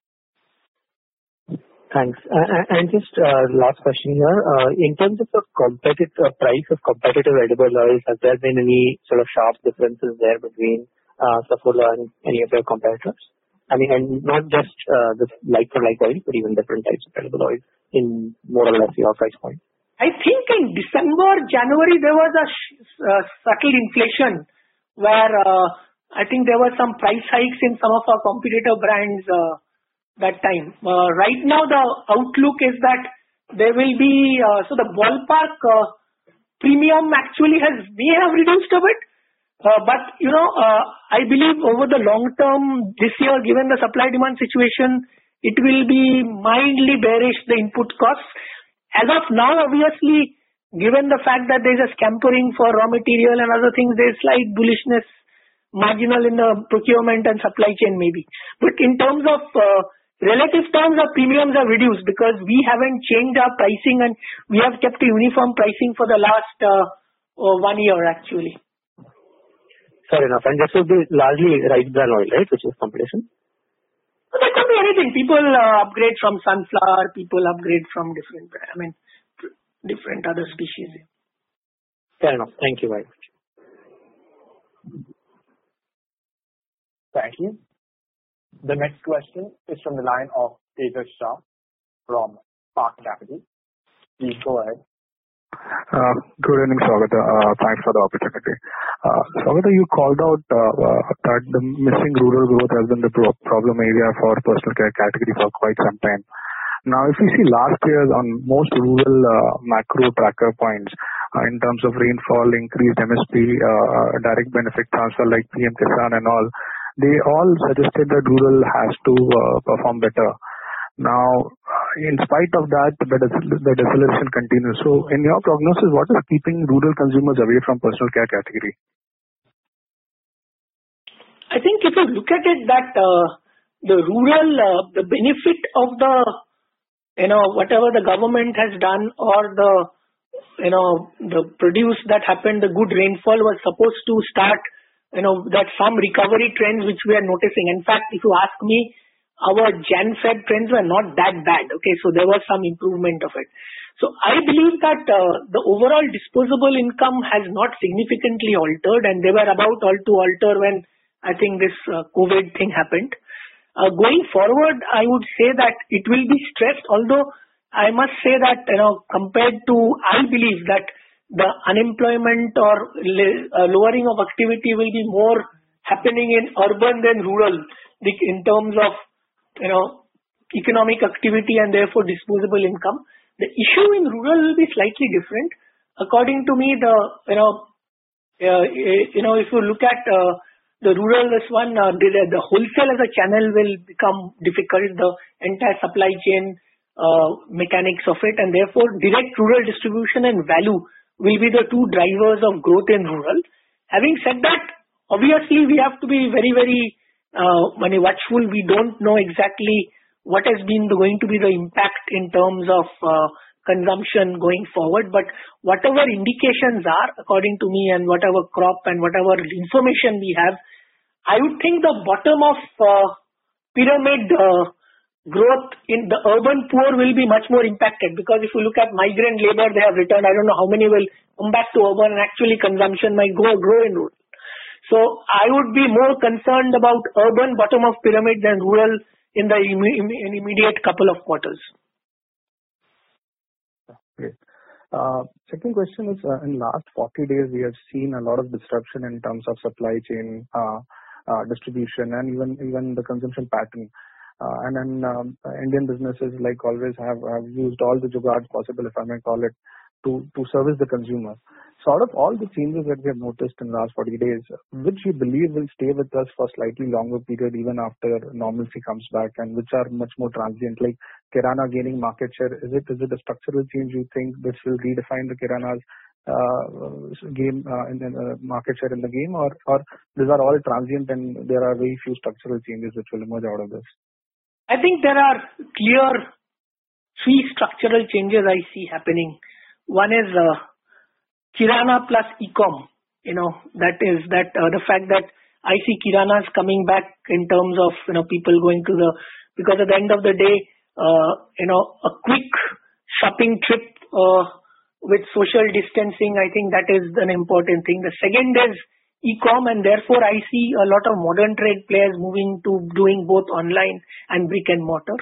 Thanks. Uh, and just uh, last question here. Uh, in terms of the competitive uh, price of competitive edible oils, has there been any sort of sharp differences there between uh, Saffola and any of your competitors? I mean, and not just uh, the like-for-like oils, but even different types of edible oils in more or less your price point. I think in December, January, there was a sh- uh, subtle inflation where uh, I think there were some price hikes in some of our competitor brands uh, that time. Uh, right now, the outlook is that there will be, uh, so the ballpark uh, premium actually has may have reduced a bit. Uh, but, you know, uh, I believe over the long term this year, given the supply demand situation, it will be mildly bearish, the input costs. As of now, obviously, given the fact that there is a scampering for raw material and other things, there is slight bullishness marginal in the procurement and supply chain maybe. But in terms of uh, relative terms, our premiums are reduced because we haven't changed our pricing and we have kept a uniform pricing for the last uh, uh, one year actually. Fair enough. And this will be largely rice bran oil, right, which is competition? There could be anything. People uh, upgrade from sunflower, people upgrade from different, I mean, different other species. Fair enough. Thank you very much. Thank you. The next question is from the line of Tejas Shah from Spark Capital. Please go ahead. Uh, good evening, Swagata. Uh, thanks for the opportunity. Uh, Swagata, you called out uh, uh, that the missing rural growth has been the pro- problem area for personal care category for quite some time. Now, if you see last year on most rural uh, macro tracker points uh, in terms of rainfall, increased M S P, uh, direct benefit transfer like P M Kisan and all, they all suggested that rural has to uh, perform better. Now, in spite of that, the, the deceleration continues. So, in your prognosis, what is keeping rural consumers away from personal care category? I think if you look at it, that uh, the rural, uh, the benefit of the, you know, whatever the government has done or the, you know, the produce that happened, the good rainfall was supposed to start, you know, that some recovery trends which we are noticing. In fact, if you ask me, our Jan-Feb trends were not that bad. Okay, so there was some improvement of it. So I believe that uh, the overall disposable income has not significantly altered, and they were about all to alter when I think this uh, COVID thing happened. Uh, going forward, I would say that it will be stressed, although I must say that, you know, compared to, I believe that the unemployment or le- uh, lowering of activity will be more happening in urban than rural in terms of, you know, economic activity and therefore disposable income. The issue in rural will be slightly different. According to me, the, you know, uh, you know, if you look at uh, the rural, this one, uh, the, the wholesale as a channel will become difficult, the entire supply chain uh, mechanics of it, and therefore direct rural distribution and value will be the two drivers of growth in rural. Having said that, obviously we have to be very, very Uh, when watchful. We don't know exactly what has been the, going to be the impact in terms of uh, consumption going forward, but whatever indications are, according to me, and whatever crop and whatever information we have, I would think the bottom of uh, pyramid uh, growth in the urban poor will be much more impacted, because if you look at migrant labor, they have returned. I don't know how many will come back to urban, and actually consumption might grow, grow in rural. So I would be more concerned about urban bottom of pyramid than rural in the Im- in immediate couple of quarters. Great. Uh, second question is, uh, in last forty days, we have seen a lot of disruption in terms of supply chain, uh, uh, distribution, and even even the consumption pattern. Uh, and then um, Indian businesses, like always, have, have used all the jugaad possible, if I may call it, to, to service the consumer. So out of all the changes that we have noticed in the last forty days, which you believe will stay with us for slightly longer period even after normalcy comes back, and which are much more transient, like Kirana gaining market share? Is it is it a structural change you think this will redefine the Kirana's uh, game uh, in the uh, market share in the game, or, or these are all transient and there are very few structural changes which will emerge out of this? I think there are clear three structural changes I see happening. One is uh, Kirana plus e-com, you know, that is that uh, the fact that I see Kiranas coming back in terms of, you know, people going to the, because at the end of the day, uh, you know, a quick shopping trip uh, with social distancing, I think that is an important thing. The second is e-com, and therefore I see a lot of modern trade players moving to doing both online and brick and mortar.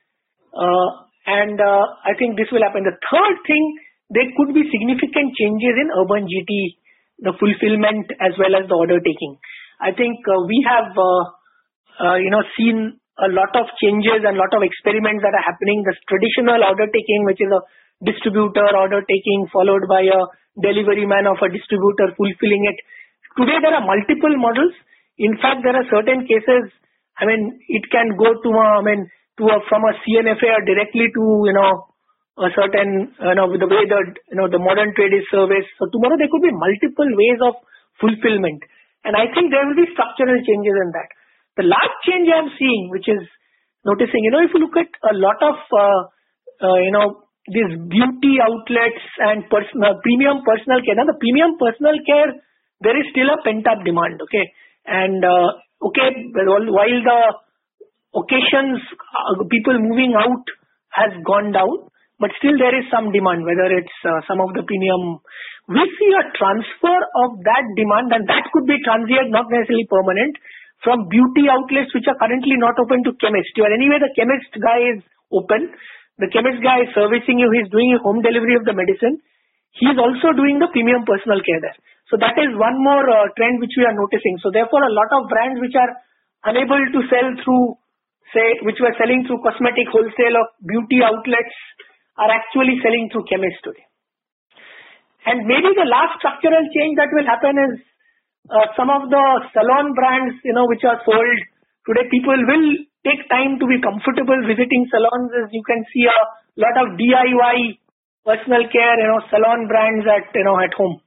Uh, and uh, I think this will happen. The third thing, there could be significant changes in urban G T, the fulfillment as well as the order taking. I think uh, we have, uh, uh, you know, seen a lot of changes and a lot of experiments that are happening. The traditional order taking, which is a distributor order taking followed by a delivery man of a distributor fulfilling it. Today there are multiple models. In fact, there are certain cases, I mean, it can go to a, I mean, to a, from a C N F A directly to, you know, a certain, you know, the way the, you know, the modern trade is serviced. So tomorrow there could be multiple ways of fulfillment. And I think there will be structural changes in that. The last change I'm seeing, which is noticing, you know, if you look at a lot of, uh, uh, you know, these beauty outlets and personal, premium personal care. Now the premium personal care, there is still a pent up demand. Okay. And, uh, okay, while the occasions, uh, people moving out has gone down, but still there is some demand, whether it's uh, some of the premium. We see a transfer of that demand, and that could be transient, not necessarily permanent, from beauty outlets which are currently not open to chemist. You are anyway, the chemist guy is open. The chemist guy is servicing you. He's doing a home delivery of the medicine. He is also doing the premium personal care there. So that is one more uh, trend which we are noticing. So therefore, a lot of brands which are unable to sell through, say, which were selling through cosmetic wholesale or beauty outlets are actually selling through chemists today. And maybe the last structural change that will happen is uh, some of the salon brands, you know, which are sold today, people will take time to be comfortable visiting salons. As you can see, a lot of D I Y personal care, you know, salon brands at, you know, at home.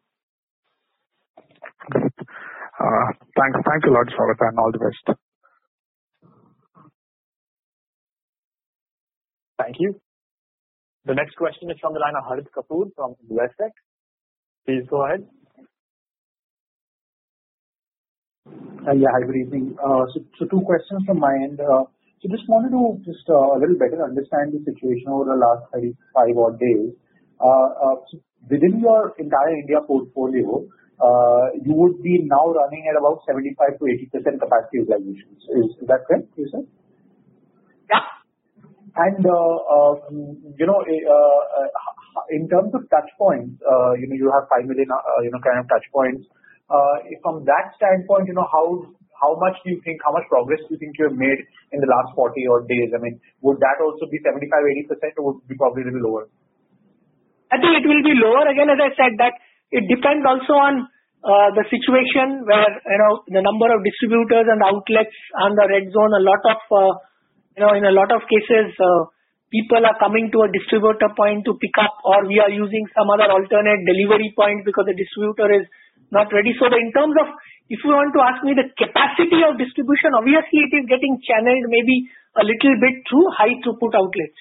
Uh, thanks, thanks a lot, Saugata, and all the best. Thank you. The next question is from the line of Harit Kapoor from Investec. Please go ahead. Uh, yeah, hi, good evening. Uh, so, so two questions from my end. Uh, so just wanted to just uh, a little better understand the situation over the last thirty-five odd days. Uh, uh, so within your entire India portfolio, uh, you would be now running at about seventy-five to eighty percent capacity utilization. Is, is that correct, you said? Yeah. And, uh, uh, you know, uh, in terms of touch points, uh, you know, you have five million, uh, you know, kind of touch points. Uh, from that standpoint, you know, how how much do you think, how much progress do you think you have made in the last forty odd days? I mean, would that also be seventy-five, eighty percent or would it be probably a little lower? I think it will be lower. Again, as I said, that it depends also on uh, the situation where, you know, the number of distributors and outlets on the red zone. A lot of, uh, you know, in a lot of cases, uh, people are coming to a distributor point to pick up, or we are using some other alternate delivery point because the distributor is not ready. So the, in terms of, if you want to ask me the capacity of distribution, obviously it is getting channeled maybe a little bit through high throughput outlets.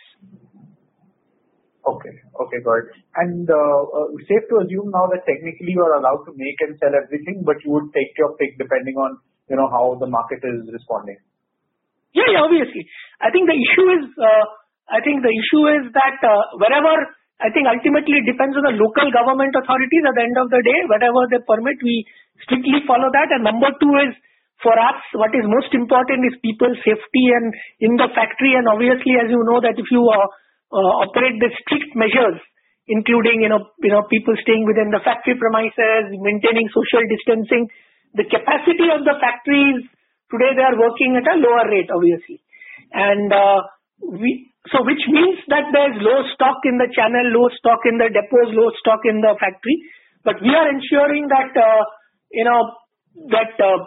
Okay. Okay, got it. And uh, uh, safe to assume now that technically you are allowed to make and sell everything, but you would take your pick depending on, you know, how the market is responding. Yeah, yeah, obviously. I think the issue is, uh, I think the issue is that uh, wherever, I think ultimately it depends on the local government authorities at the end of the day, whatever they permit, we strictly follow that. And number two is, for us, what is most important is people's safety and in the factory. And obviously, as you know, that if you uh, uh, operate the strict measures, including, you know, you know, people staying within the factory premises, maintaining social distancing, the capacity of the factories today, they are working at a lower rate, obviously. And uh, we, so which means that there's low stock in the channel, low stock in the depots, low stock in the factory. But we are ensuring that, uh, you know, that uh,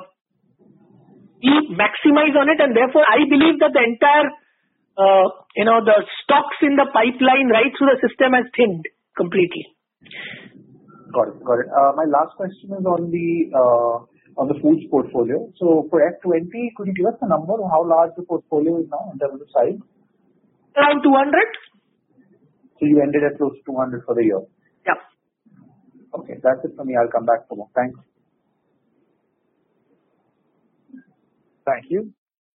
we maximize on it. And therefore, I believe that the entire, uh, you know, the stocks in the pipeline right through the system has thinned completely. Got it. Got it. Uh, my last question is on the uh, on the foods portfolio. So for F twenty, could you give us a number of how large the portfolio is now in terms of size? Around two hundred. So you ended at close to two hundred for the year? Yeah. Okay, that's it for me. I'll come back for more. Thanks. Thank you.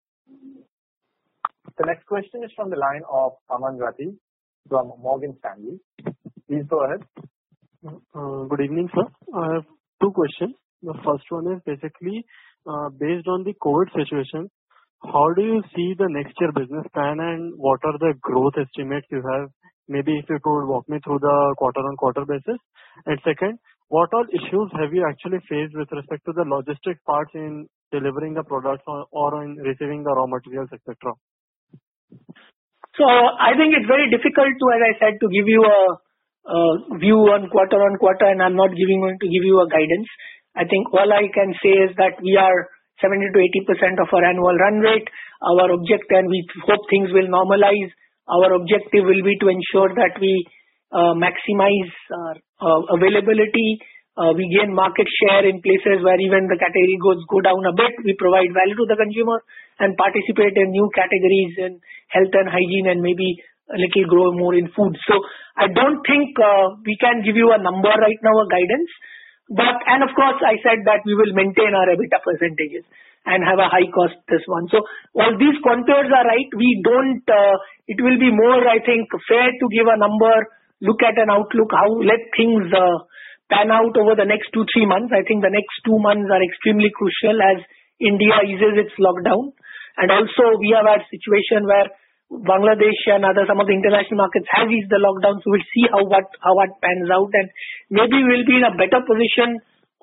The next question is from the line of Aman Rati from Morgan Stanley. Please go ahead. Uh, good evening, sir. I have two questions. The first one is basically uh, based on the COVID situation, how do you see the next year business plan and what are the growth estimates you have? Maybe if you could walk me through the quarter on quarter basis. And second, what all issues have you actually faced with respect to the logistic parts in delivering the products or, or in receiving the raw materials, et cetera? So I think it's very difficult to, as I said, to give you a, a view on quarter on quarter, and I'm not giving going to give you a guidance. I think all I can say is that we are seventy to eighty percent of our annual run rate. Our objective, and we hope things will normalize. Our objective will be to ensure that we uh, maximize our uh, availability. Uh, we gain market share in places where even the category goes go down a bit. We provide value to the consumer and participate in new categories in health and hygiene and maybe a little grow more in food. So I don't think uh, we can give you a number right now, a guidance. But, and of course, I said that we will maintain our EBITDA percentages and have a high cost this one. So all these contours are right. We don't, uh, it will be more, I think, fair to give a number, look at an outlook, how let things uh, pan out over the next two, three months. I think the next two months are extremely crucial as India eases its lockdown. And also we have had situation where Bangladesh and other some of the international markets have eased the lockdown. So we'll see how what how it pans out, and maybe we'll be in a better position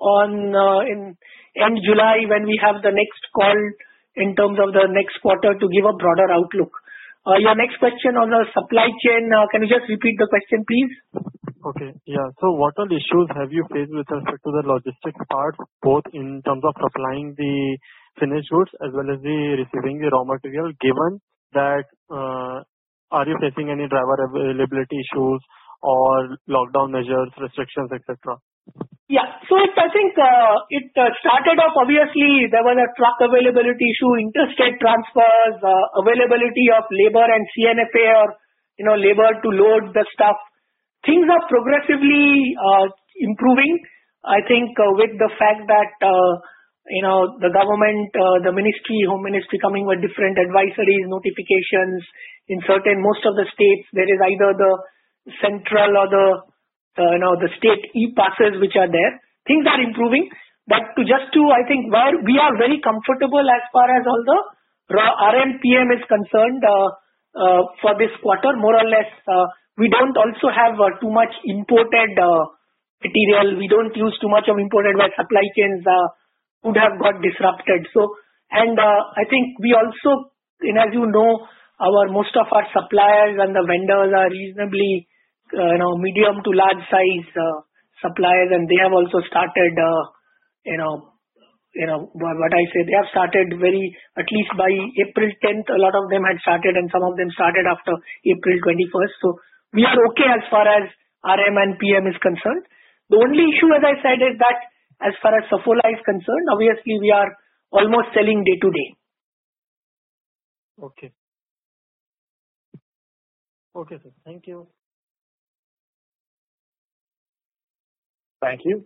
on uh, in end July when we have the next call in terms of the next quarter to give a broader outlook. Uh, your next question on the supply chain, uh, can you just repeat the question, please? Okay. Yeah. So what all issues have you faced with respect to the logistics part, both in terms of supplying the finished goods as well as the receiving the raw material, given that uh, are you facing any driver availability issues or lockdown measures, restrictions, et cetera? Yeah. So it, I think uh, it uh, started off, obviously, there was a truck availability issue, interstate transfers, uh, availability of labor and C N F A or, you know, labor to load the stuff. Things are progressively uh, improving. I think uh, with the fact that, uh, you know, the government, uh, the ministry, home ministry coming with different advisories, notifications in certain, most of the states, there is either the central or the, uh, you know, the state e-passes which are there. Things are improving, but to just to, I think where we are very comfortable as far as all the R M P M is concerned, uh, uh, for this quarter, more or less, uh, we don't also have uh, too much imported uh, material. We don't use too much of imported where supply chains uh, would have got disrupted. So, and uh, I think we also, and as you know, our most of our suppliers and the vendors are reasonably, uh, you know, medium to large size uh, suppliers, and they have also started, uh, you know, you know what I say. They have started very, at least by April tenth, a lot of them had started, and some of them started after April twenty-first. So we are okay as far as R M and P M is concerned. The only issue, as I said, is that as far as Saffola is concerned, obviously we are almost selling day to day. Okay. Okay, sir. Thank you. Thank you.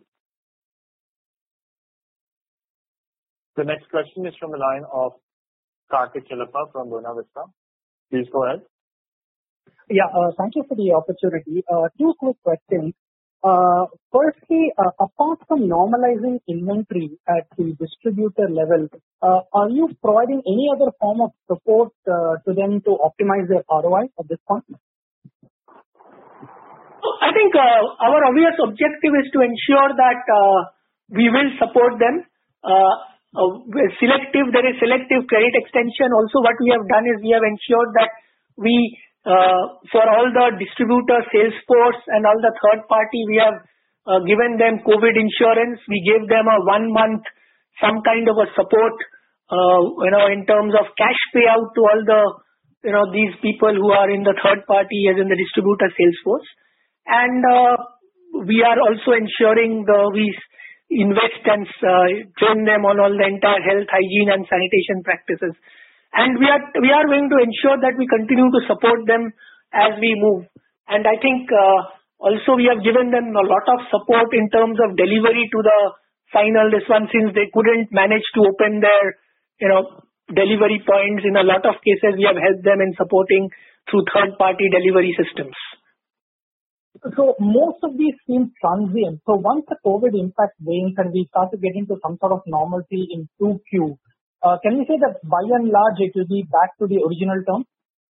The next question is from the line of Karthik Chellappa from Buena Vista. Please go ahead. Yeah, uh, thank you for the opportunity. Uh, two quick questions. Uh, firstly, uh, apart from normalizing inventory at the distributor level, uh, are you providing any other form of support uh, to them to optimize their R O I at this point? I think uh, our obvious objective is to ensure that uh, we will support them. Uh, uh, selective, there is selective credit extension. Also, what we have done is we have ensured that we Uh, for all the distributor, sales force and all the third party, we have uh, given them COVID insurance. We gave them a one month, some kind of a support, uh, you know, in terms of cash payout to all the, you know, these people who are in the third party as in the distributor sales force. And uh, we are also ensuring the, we invest and uh, train them on all the entire health, hygiene and sanitation practices. And we are we are going to ensure that we continue to support them as we move. And I think uh, also we have given them a lot of support in terms of delivery to the final this one, since they couldn't manage to open their, you know, delivery points. In a lot of cases, we have helped them in supporting through third-party delivery systems. So most of these seem transient. So once the COVID impact wanes and we start to get into some sort of normalcy in two Q, Uh, can we say that by and large it will be back to the original term?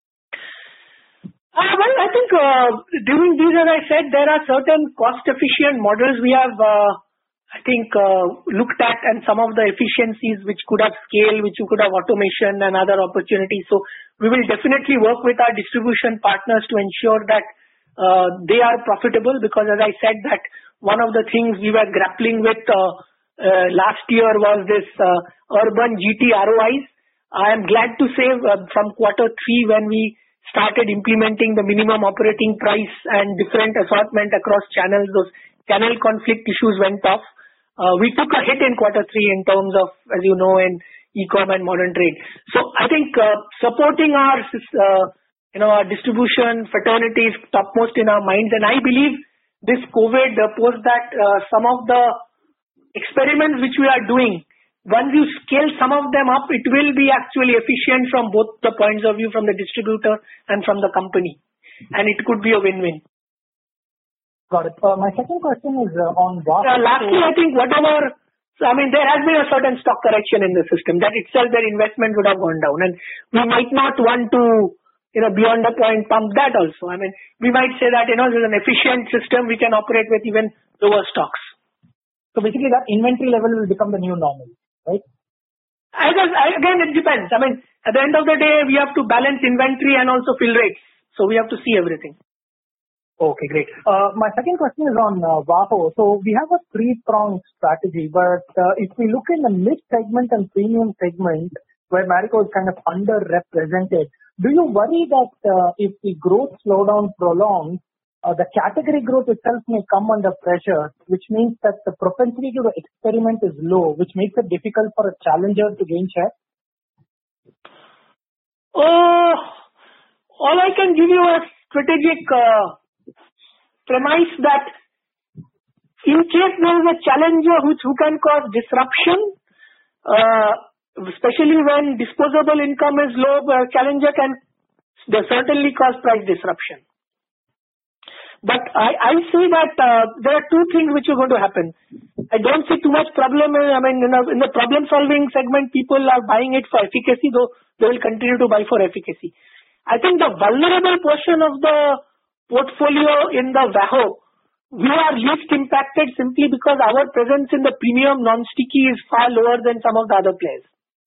Uh, well, I think uh, during these, as I said, there are certain cost-efficient models we have, uh, I think, uh, looked at, and some of the efficiencies which could have scale, which could have automation and other opportunities. So we will definitely work with our distribution partners to ensure that uh, they are profitable, because as I said that one of the things we were grappling with uh, uh, last year was this uh, urban G T R O Is. I am glad to say uh, from quarter three, when we started implementing the minimum operating price and different assortment across channels, those channel conflict issues went off. Uh, we took a hit in quarter three in terms of, as you know, in e-com and modern trade. So I think uh, supporting our, uh, you know, our distribution fraternity is topmost in our minds. And I believe this COVID uh, post that uh, some of the experiments which we are doing, once you scale some of them up, it will be actually efficient from both the points of view, from the distributor and from the company. And it could be a win-win. Got it. Uh, my second question is uh, on... Uh, lastly, I think whatever So, I mean, there has been a certain stock correction in the system. That itself, their investment would have gone down. And we might not want to, you know, beyond the point pump that also. I mean, we might say that, you know, there's an efficient system we can operate with even lower stocks. So basically that inventory level will become the new normal, right? I guess, I, again, it depends. I mean, at the end of the day, we have to balance inventory and also fill rates. So we have to see everything. Okay, great. Uh, my second question is on uh, VAHO. So we have a three-pronged strategy, but uh, if we look in the mid-segment and premium segment, where Marico is kind of underrepresented, do you worry that uh, if the growth slowdown prolongs, uh, the category growth itself may come under pressure, which means that the propensity to experiment is low, which makes it difficult for a challenger to gain share? Uh, all I can give you a strategic uh, premise that in case there is a challenger which who can cause disruption, uh, especially when disposable income is low, a challenger can certainly cause price disruption. But I, I see that uh, there are two things which are going to happen. I don't see too much problem. In, I mean, in, a, in the problem-solving segment, people are buying it for efficacy, though they will continue to buy for efficacy. I think the vulnerable portion of the portfolio in the VAHO, we are least impacted simply because our presence in the premium non-sticky is far lower than some of the other players.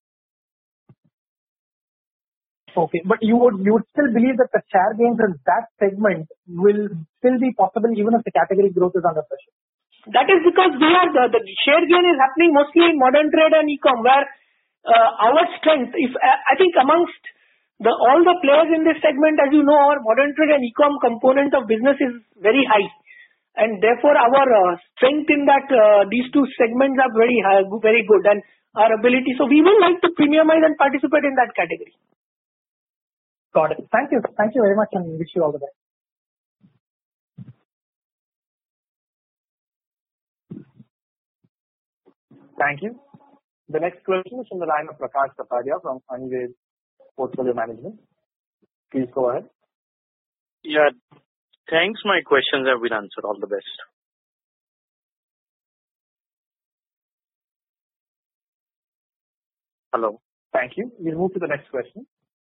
Okay, but you would you would still believe that the share gains in that segment will still be possible even if the category growth is under pressure? That is because we are the, the share gain is happening mostly in modern trade and e-com, where uh, our strength, if I think amongst The, all the players in this segment, as you know, our modern trade and e-com component of business is very high. And therefore, our uh, strength in that, uh, these two segments are very high, very good. And our ability, so we will like to premiumize and participate in that category. Got it. Thank you. Thank you very much and wish you all the best. Thank you. The next question is from the line of Prakash Kapadia from Anived Portfolio Management. Please go ahead. Yeah, thanks. My questions have been answered. All the best. Hello. Thank you. We'll move to the next question.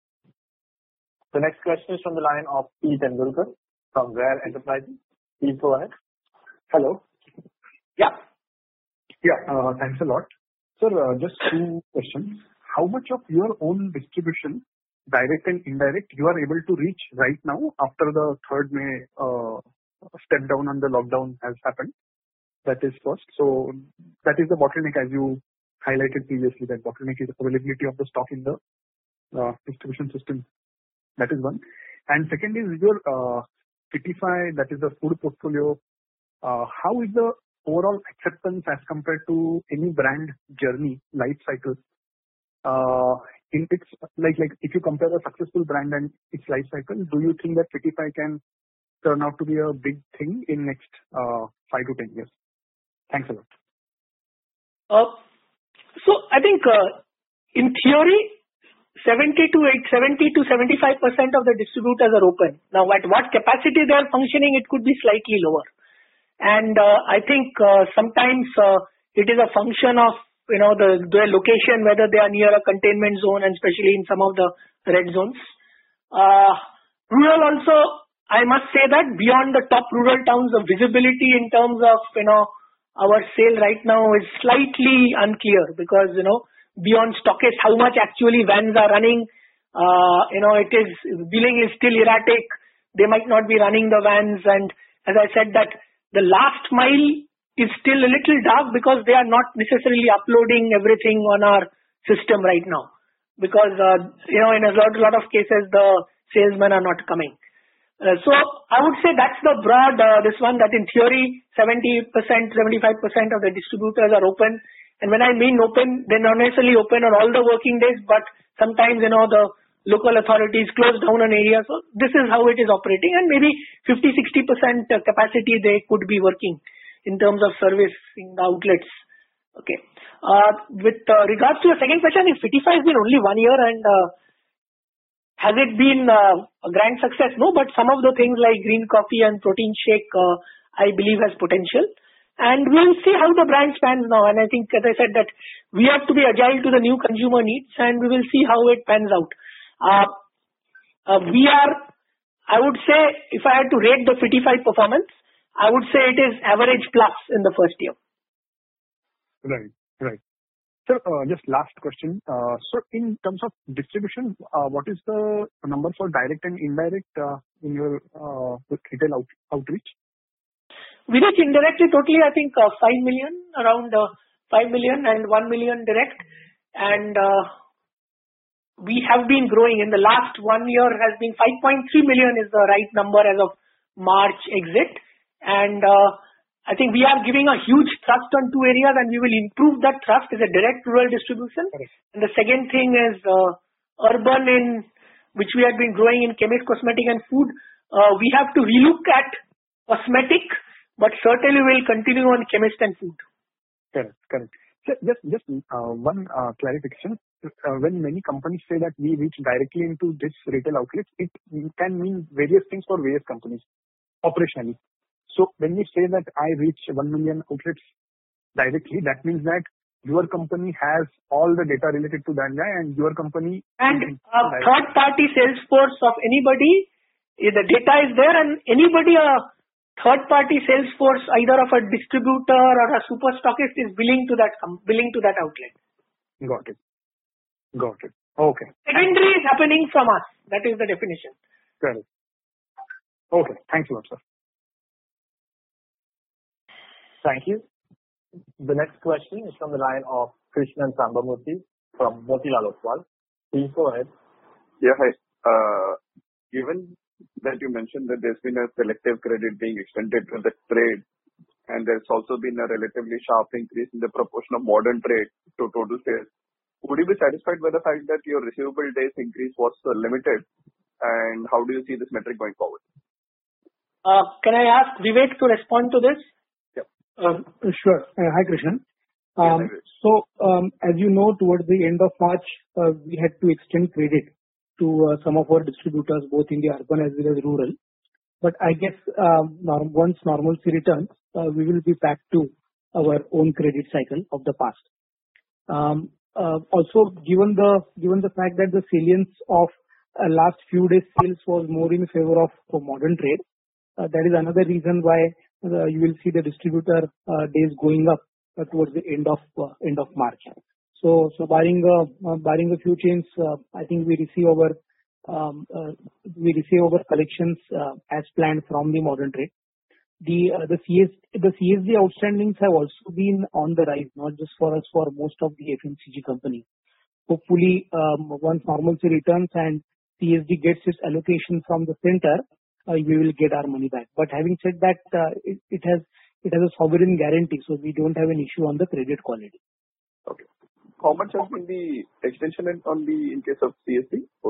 The next question is from the line of P. Tendulkar from Rare Enterprises. Please go ahead. Hello. Yeah. Yeah, uh, thanks a lot. Sir, uh, just two questions. How much of your own distribution, direct and indirect, you are able to reach right now after the third May uh, step down on the lockdown has happened? That is first. So that is the bottleneck, as you highlighted previously, that bottleneck is availability of the stock in the uh, distribution system. That is one. And second is your uh, Fitify, that is the food portfolio. Uh, how is the overall acceptance as compared to any brand journey, life cycle? Uh, in its like like if you compare a successful brand and its life cycle, do you think that Fitify can turn out to be a big thing in next uh, five to ten years? Thanks a lot. Uh, so I think uh, in theory, seventy to seventy-five percent of the distributors are open. Now, at what capacity they are functioning, it could be slightly lower. And uh, I think uh, sometimes uh, it is a function of you know, the, their location, whether they are near a containment zone, and especially in some of the red zones. Uh, rural also, I must say that beyond the top rural towns, the visibility in terms of, you know, our sale right now is slightly unclear because, you know, beyond stockist, how much actually vans are running, uh, you know, it is, billing is still erratic. They might not be running the vans. And as I said that the last mile is still a little dark because they are not necessarily uploading everything on our system right now. Because, uh, you know, in a lot, a lot of cases, the salesmen are not coming. Uh, so I would say that's the broad, uh, this one that in theory, seventy percent, seventy-five percent of the distributors are open. And when I mean open, they're not necessarily open on all the working days, but sometimes, you know, the local authorities close down an area. So this is how it is operating. And maybe fifty, sixty percent capacity they could be working in terms of servicing the outlets. Okay. Uh, with uh, regards to your second question, if Fitify has been only one year and uh, has it been uh, a grand success? No, but some of the things like green coffee and protein shake, uh, I believe has potential. And we'll see how the brand stands now. And I think, as I said, that we have to be agile to the new consumer needs, and we will see how it pans out. Uh, uh, we are, I would say, if I had to rate the Fitify performance, I would say it is average plus in the first year. Right, right. Sir, uh, just last question. Uh, so in terms of distribution, uh, what is the number for direct and indirect uh, in your uh, retail out, outreach? We reach indirectly totally, I think, uh, five million, around uh, five million and one million direct. And uh, we have been growing in the last one year has been five point three million is the right number as of March exit. And uh, I think we are giving a huge thrust on two areas, and we will improve that thrust as a direct rural distribution. Okay. And the second thing is uh, urban, in which we have been growing in chemist, cosmetic and food. Uh, we have to relook at cosmetic, but certainly will continue on chemist and food. Correct, correct. So just just uh, one uh, clarification. Uh, when many companies say that we reach directly into this retail outlets, it can mean various things for various companies operationally. So when you say that I reach one million outlets directly, that means that your company has all the data related to that guy, and your company and a third party sales force of anybody, the data is there, and anybody a third party sales force either of a distributor or a super stockist is billing to that billing to that outlet. Got it. Got it. Okay. Secondary is happening from us. That is the definition. Correct. Okay. Thanks a lot, sir. Thank you. The next question is from the line of Krishnan Sambamurthy from Motilal Oswal. Please go ahead. Yeah, hi. Uh, given that you mentioned that there's been a selective credit being extended to the trade, and there's also been a relatively sharp increase in the proportion of modern trade to total sales, would you be satisfied with the fact that your receivable days increase was uh, limited, and how do you see this metric going forward? Uh, can I ask Vivek to respond to this? Uh, Sure. Uh, Hi, Krishnan. Um, so, um, as you know, towards the end of March, uh, we had to extend credit to uh, some of our distributors, both in the urban as well as rural. But I guess um, norm- once normalcy returns, uh, we will be back to our own credit cycle of the past. Um, uh, also, given the given the fact that the salience of uh, last few days sales was more in favor of for modern trade, uh, that is another reason why Uh, you will see the distributor uh, days going up uh, towards the end of uh, end of March. So, so barring uh, uh, barring a few changes, uh, I think we receive our um, uh, we receive our collections uh, as planned from the modern trade. The uh, the C S the C S D outstandings have also been on the rise, not just for us, for most of the F M C G companies. Hopefully, um, once normalcy returns and C S D gets its allocation from the center, Uh, we will get our money back. But having said that, uh, it, it has it has a sovereign guarantee, so we don't have an issue on the credit quality. Okay. How much has been the extension in, on the in case of C S D? Oh.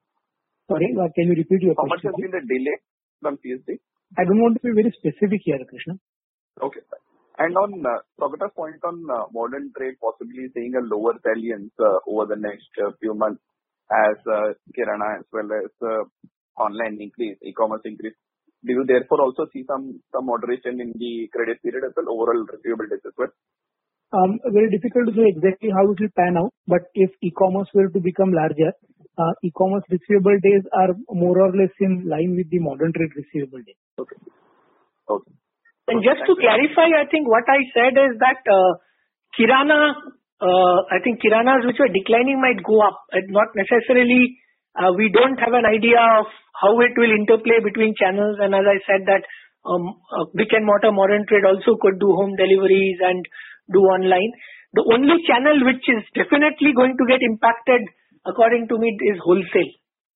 Sorry, uh, can you repeat your How question? How much has been the delay from C S D? I don't want to be very specific here, Krishna. Okay. And on uh, Saugata's point on uh, modern trade possibly seeing a lower salience uh, over the next uh, few months as uh, Kirana as well as uh, online increase, e-commerce increase. Do you therefore also see some some moderation in the credit period as well, overall receivable days as well? Um, very difficult to say exactly how it will pan out, but if e-commerce were to become larger, uh, e-commerce receivable days are more or less in line with the modern trade receivable days. Okay. Okay. And just to clarify, I think what I said is that uh, Kirana, uh, I think Kiranas which were declining might go up, and not necessarily. Uh, we don't have an idea of how it will interplay between channels, and as I said that um, uh, brick and mortar modern trade also could do home deliveries and do online. The only channel which is definitely going to get impacted, according to me, is wholesale.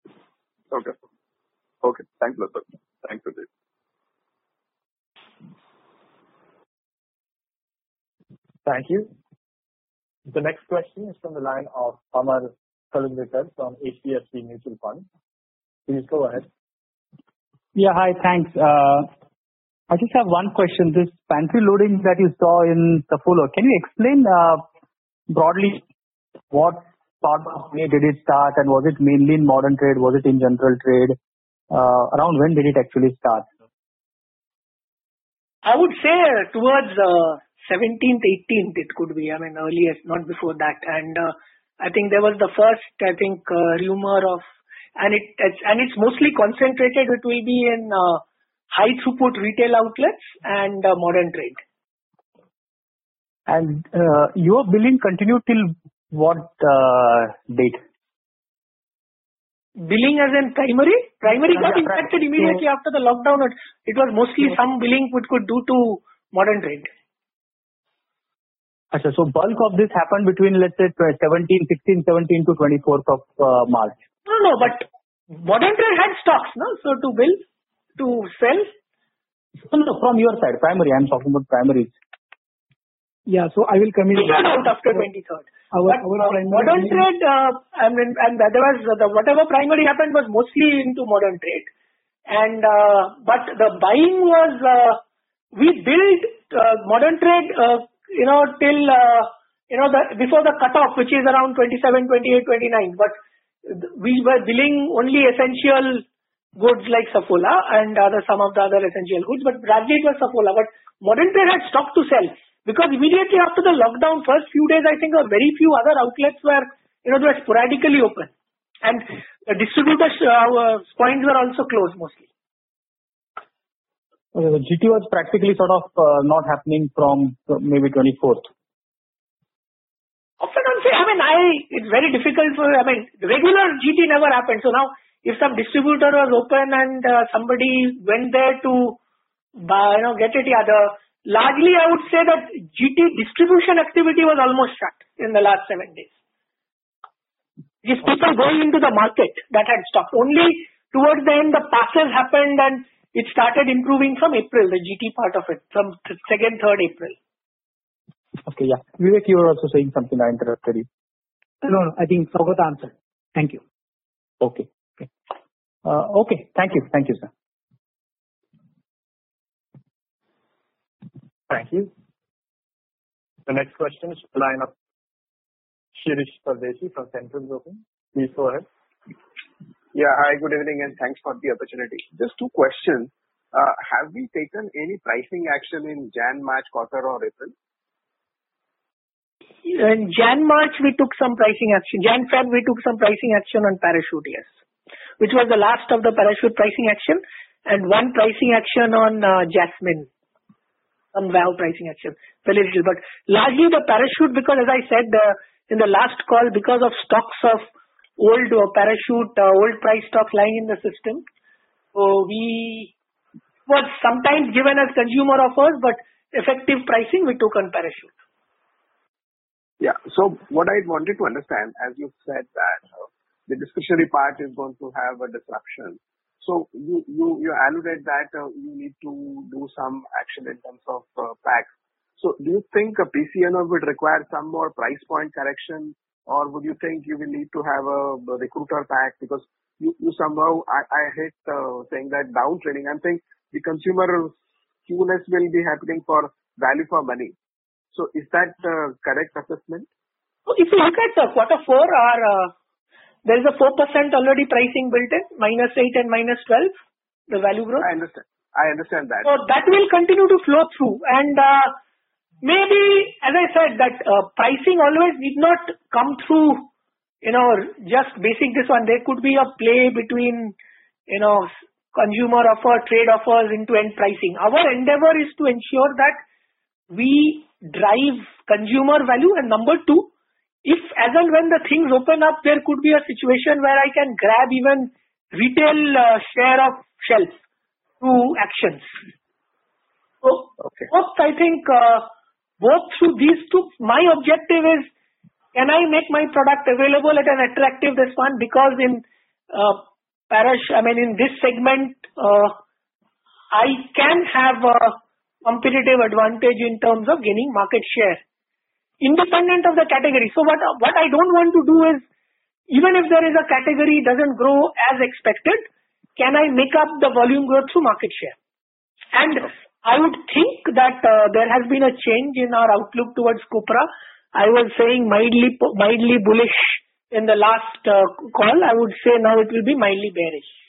Okay. Okay. Thanks a lot, sir. Thanks for this. Thank you. The next question is from the line of Amar Kalundekar from H D F C Mutual Fund. Please go ahead. Yeah, hi, thanks. Uh, I just have one question. This pantry loading that you saw in Saffola, can you explain uh, broadly what part of May did it start, and was it mainly in modern trade? Was it in general trade? Uh, around when did it actually start? I would say towards uh, seventeenth, eighteenth it could be. I mean, earliest, not before that. And uh, I think there was the first, I think, uh, rumor of, and it it's, and it's mostly concentrated. It will be in uh, high throughput retail outlets and uh, modern trade. And uh, your billing continued till what uh, date? Billing as in primary? Primary got Yeah, impacted pri- immediately so- after the lockdown. It it was mostly some billing which could do to modern trade. Achha, so bulk of this happened between, let's say, seventeen, sixteen, seventeen to twenty-fourth of uh, March. No, no, but modern trade had stocks, no? So to bill, to sell. No, no, from your side, primary. I'm talking about primaries. Yeah, so I will come in. Out after twenty-third. Our, But our uh, primary modern billing- trade, uh, I mean, and there was uh, the whatever primary happened was mostly into modern trade, and uh, but the buying was uh, we billed uh, modern trade, uh, you know, till uh, you know the before the cutoff, which is around twenty-seven, twenty-eight, twenty-nine. But we were billing only essential goods like Saffola and other some of the other essential goods, but largely it was Saffola. But modern trade had stock to sell. Because immediately after the lockdown, first few days, I think, uh, very few other outlets were, you know, they were sporadically open. And the distributors' uh, points were also closed mostly. Okay, the G T was practically sort of uh, not happening from uh, maybe twenty-fourth. Often on say, I mean, I, it's very difficult for, I mean, regular G T never happened. So now, if some distributor was open and uh, somebody went there to, buy, you know, get it, yeah, the, largely I would say that G T distribution activity was almost shut in the last seven days. Just people going into the market that had stopped. Only towards the end the passes happened and it started improving from April, the G T part of it, from th- second, third April. Okay, yeah. Vivek, you were also saying something. I interrupted you. No, no, I think Saugata answered. Thank you. Okay. Okay. Uh, okay. Thank you. Thank you, sir. Thank you. The next question is the line of Shirish Pardeshi from Centrum Broking. Please go ahead. Yeah. Hi, good evening, and thanks for the opportunity. Just two questions. Uh, Have we taken any pricing action in Jan, March quarter or April? In Jan, March, we took some pricing action. Jan, Feb, we took some pricing action on Parachute, yes, which was the last of the Parachute pricing action, and one pricing action on uh, Jasmine. Some valve pricing action, very little, but largely the Parachute, because as I said uh, in the last call, because of stocks of old uh, Parachute, uh, old price stocks lying in the system, so we was sometimes given as consumer offers, but effective pricing we took on Parachute. Yeah. So what I wanted to understand, as you said that uh, the discretionary part is going to have a disruption. So you you you alluded that uh, you need to do some action in terms of uh, packs. So do you think a P C N O would require some more price point correction, or would you think you will need to have a, a recruiter pack? Because you, you somehow, I, I hate uh, saying that down trading. I'm saying the consumer skewness will be happening for value for money. So is that uh, correct assessment? So if you look at uh, quarter four, our uh, there is a four percent already pricing built in, minus eight and minus twelve, the value growth. I understand. I understand that. So that will continue to flow through. And uh, maybe, as I said, that uh, pricing always need not come through, you know, just basic this one. There could be a play between, you know, consumer offer, trade offers into end pricing. Our endeavor is to ensure that we drive consumer value. And number two, if as and when the things open up, there could be a situation where I can grab even retail uh, share of shelf through actions. So, okay. both I think, uh, both through these two, my objective is, can I make my product available at an attractive this one? Because in uh, Parash, I mean, in this segment, uh, I can have a competitive advantage in terms of gaining market share, independent of the category. So what, what I don't want to do is, even if there is a category doesn't grow as expected, can I make up the volume growth through market share? And I would think that uh, there has been a change in our outlook towards copra. I was saying mildly, mildly bullish in the last uh, call. I would say now it will be mildly bearish.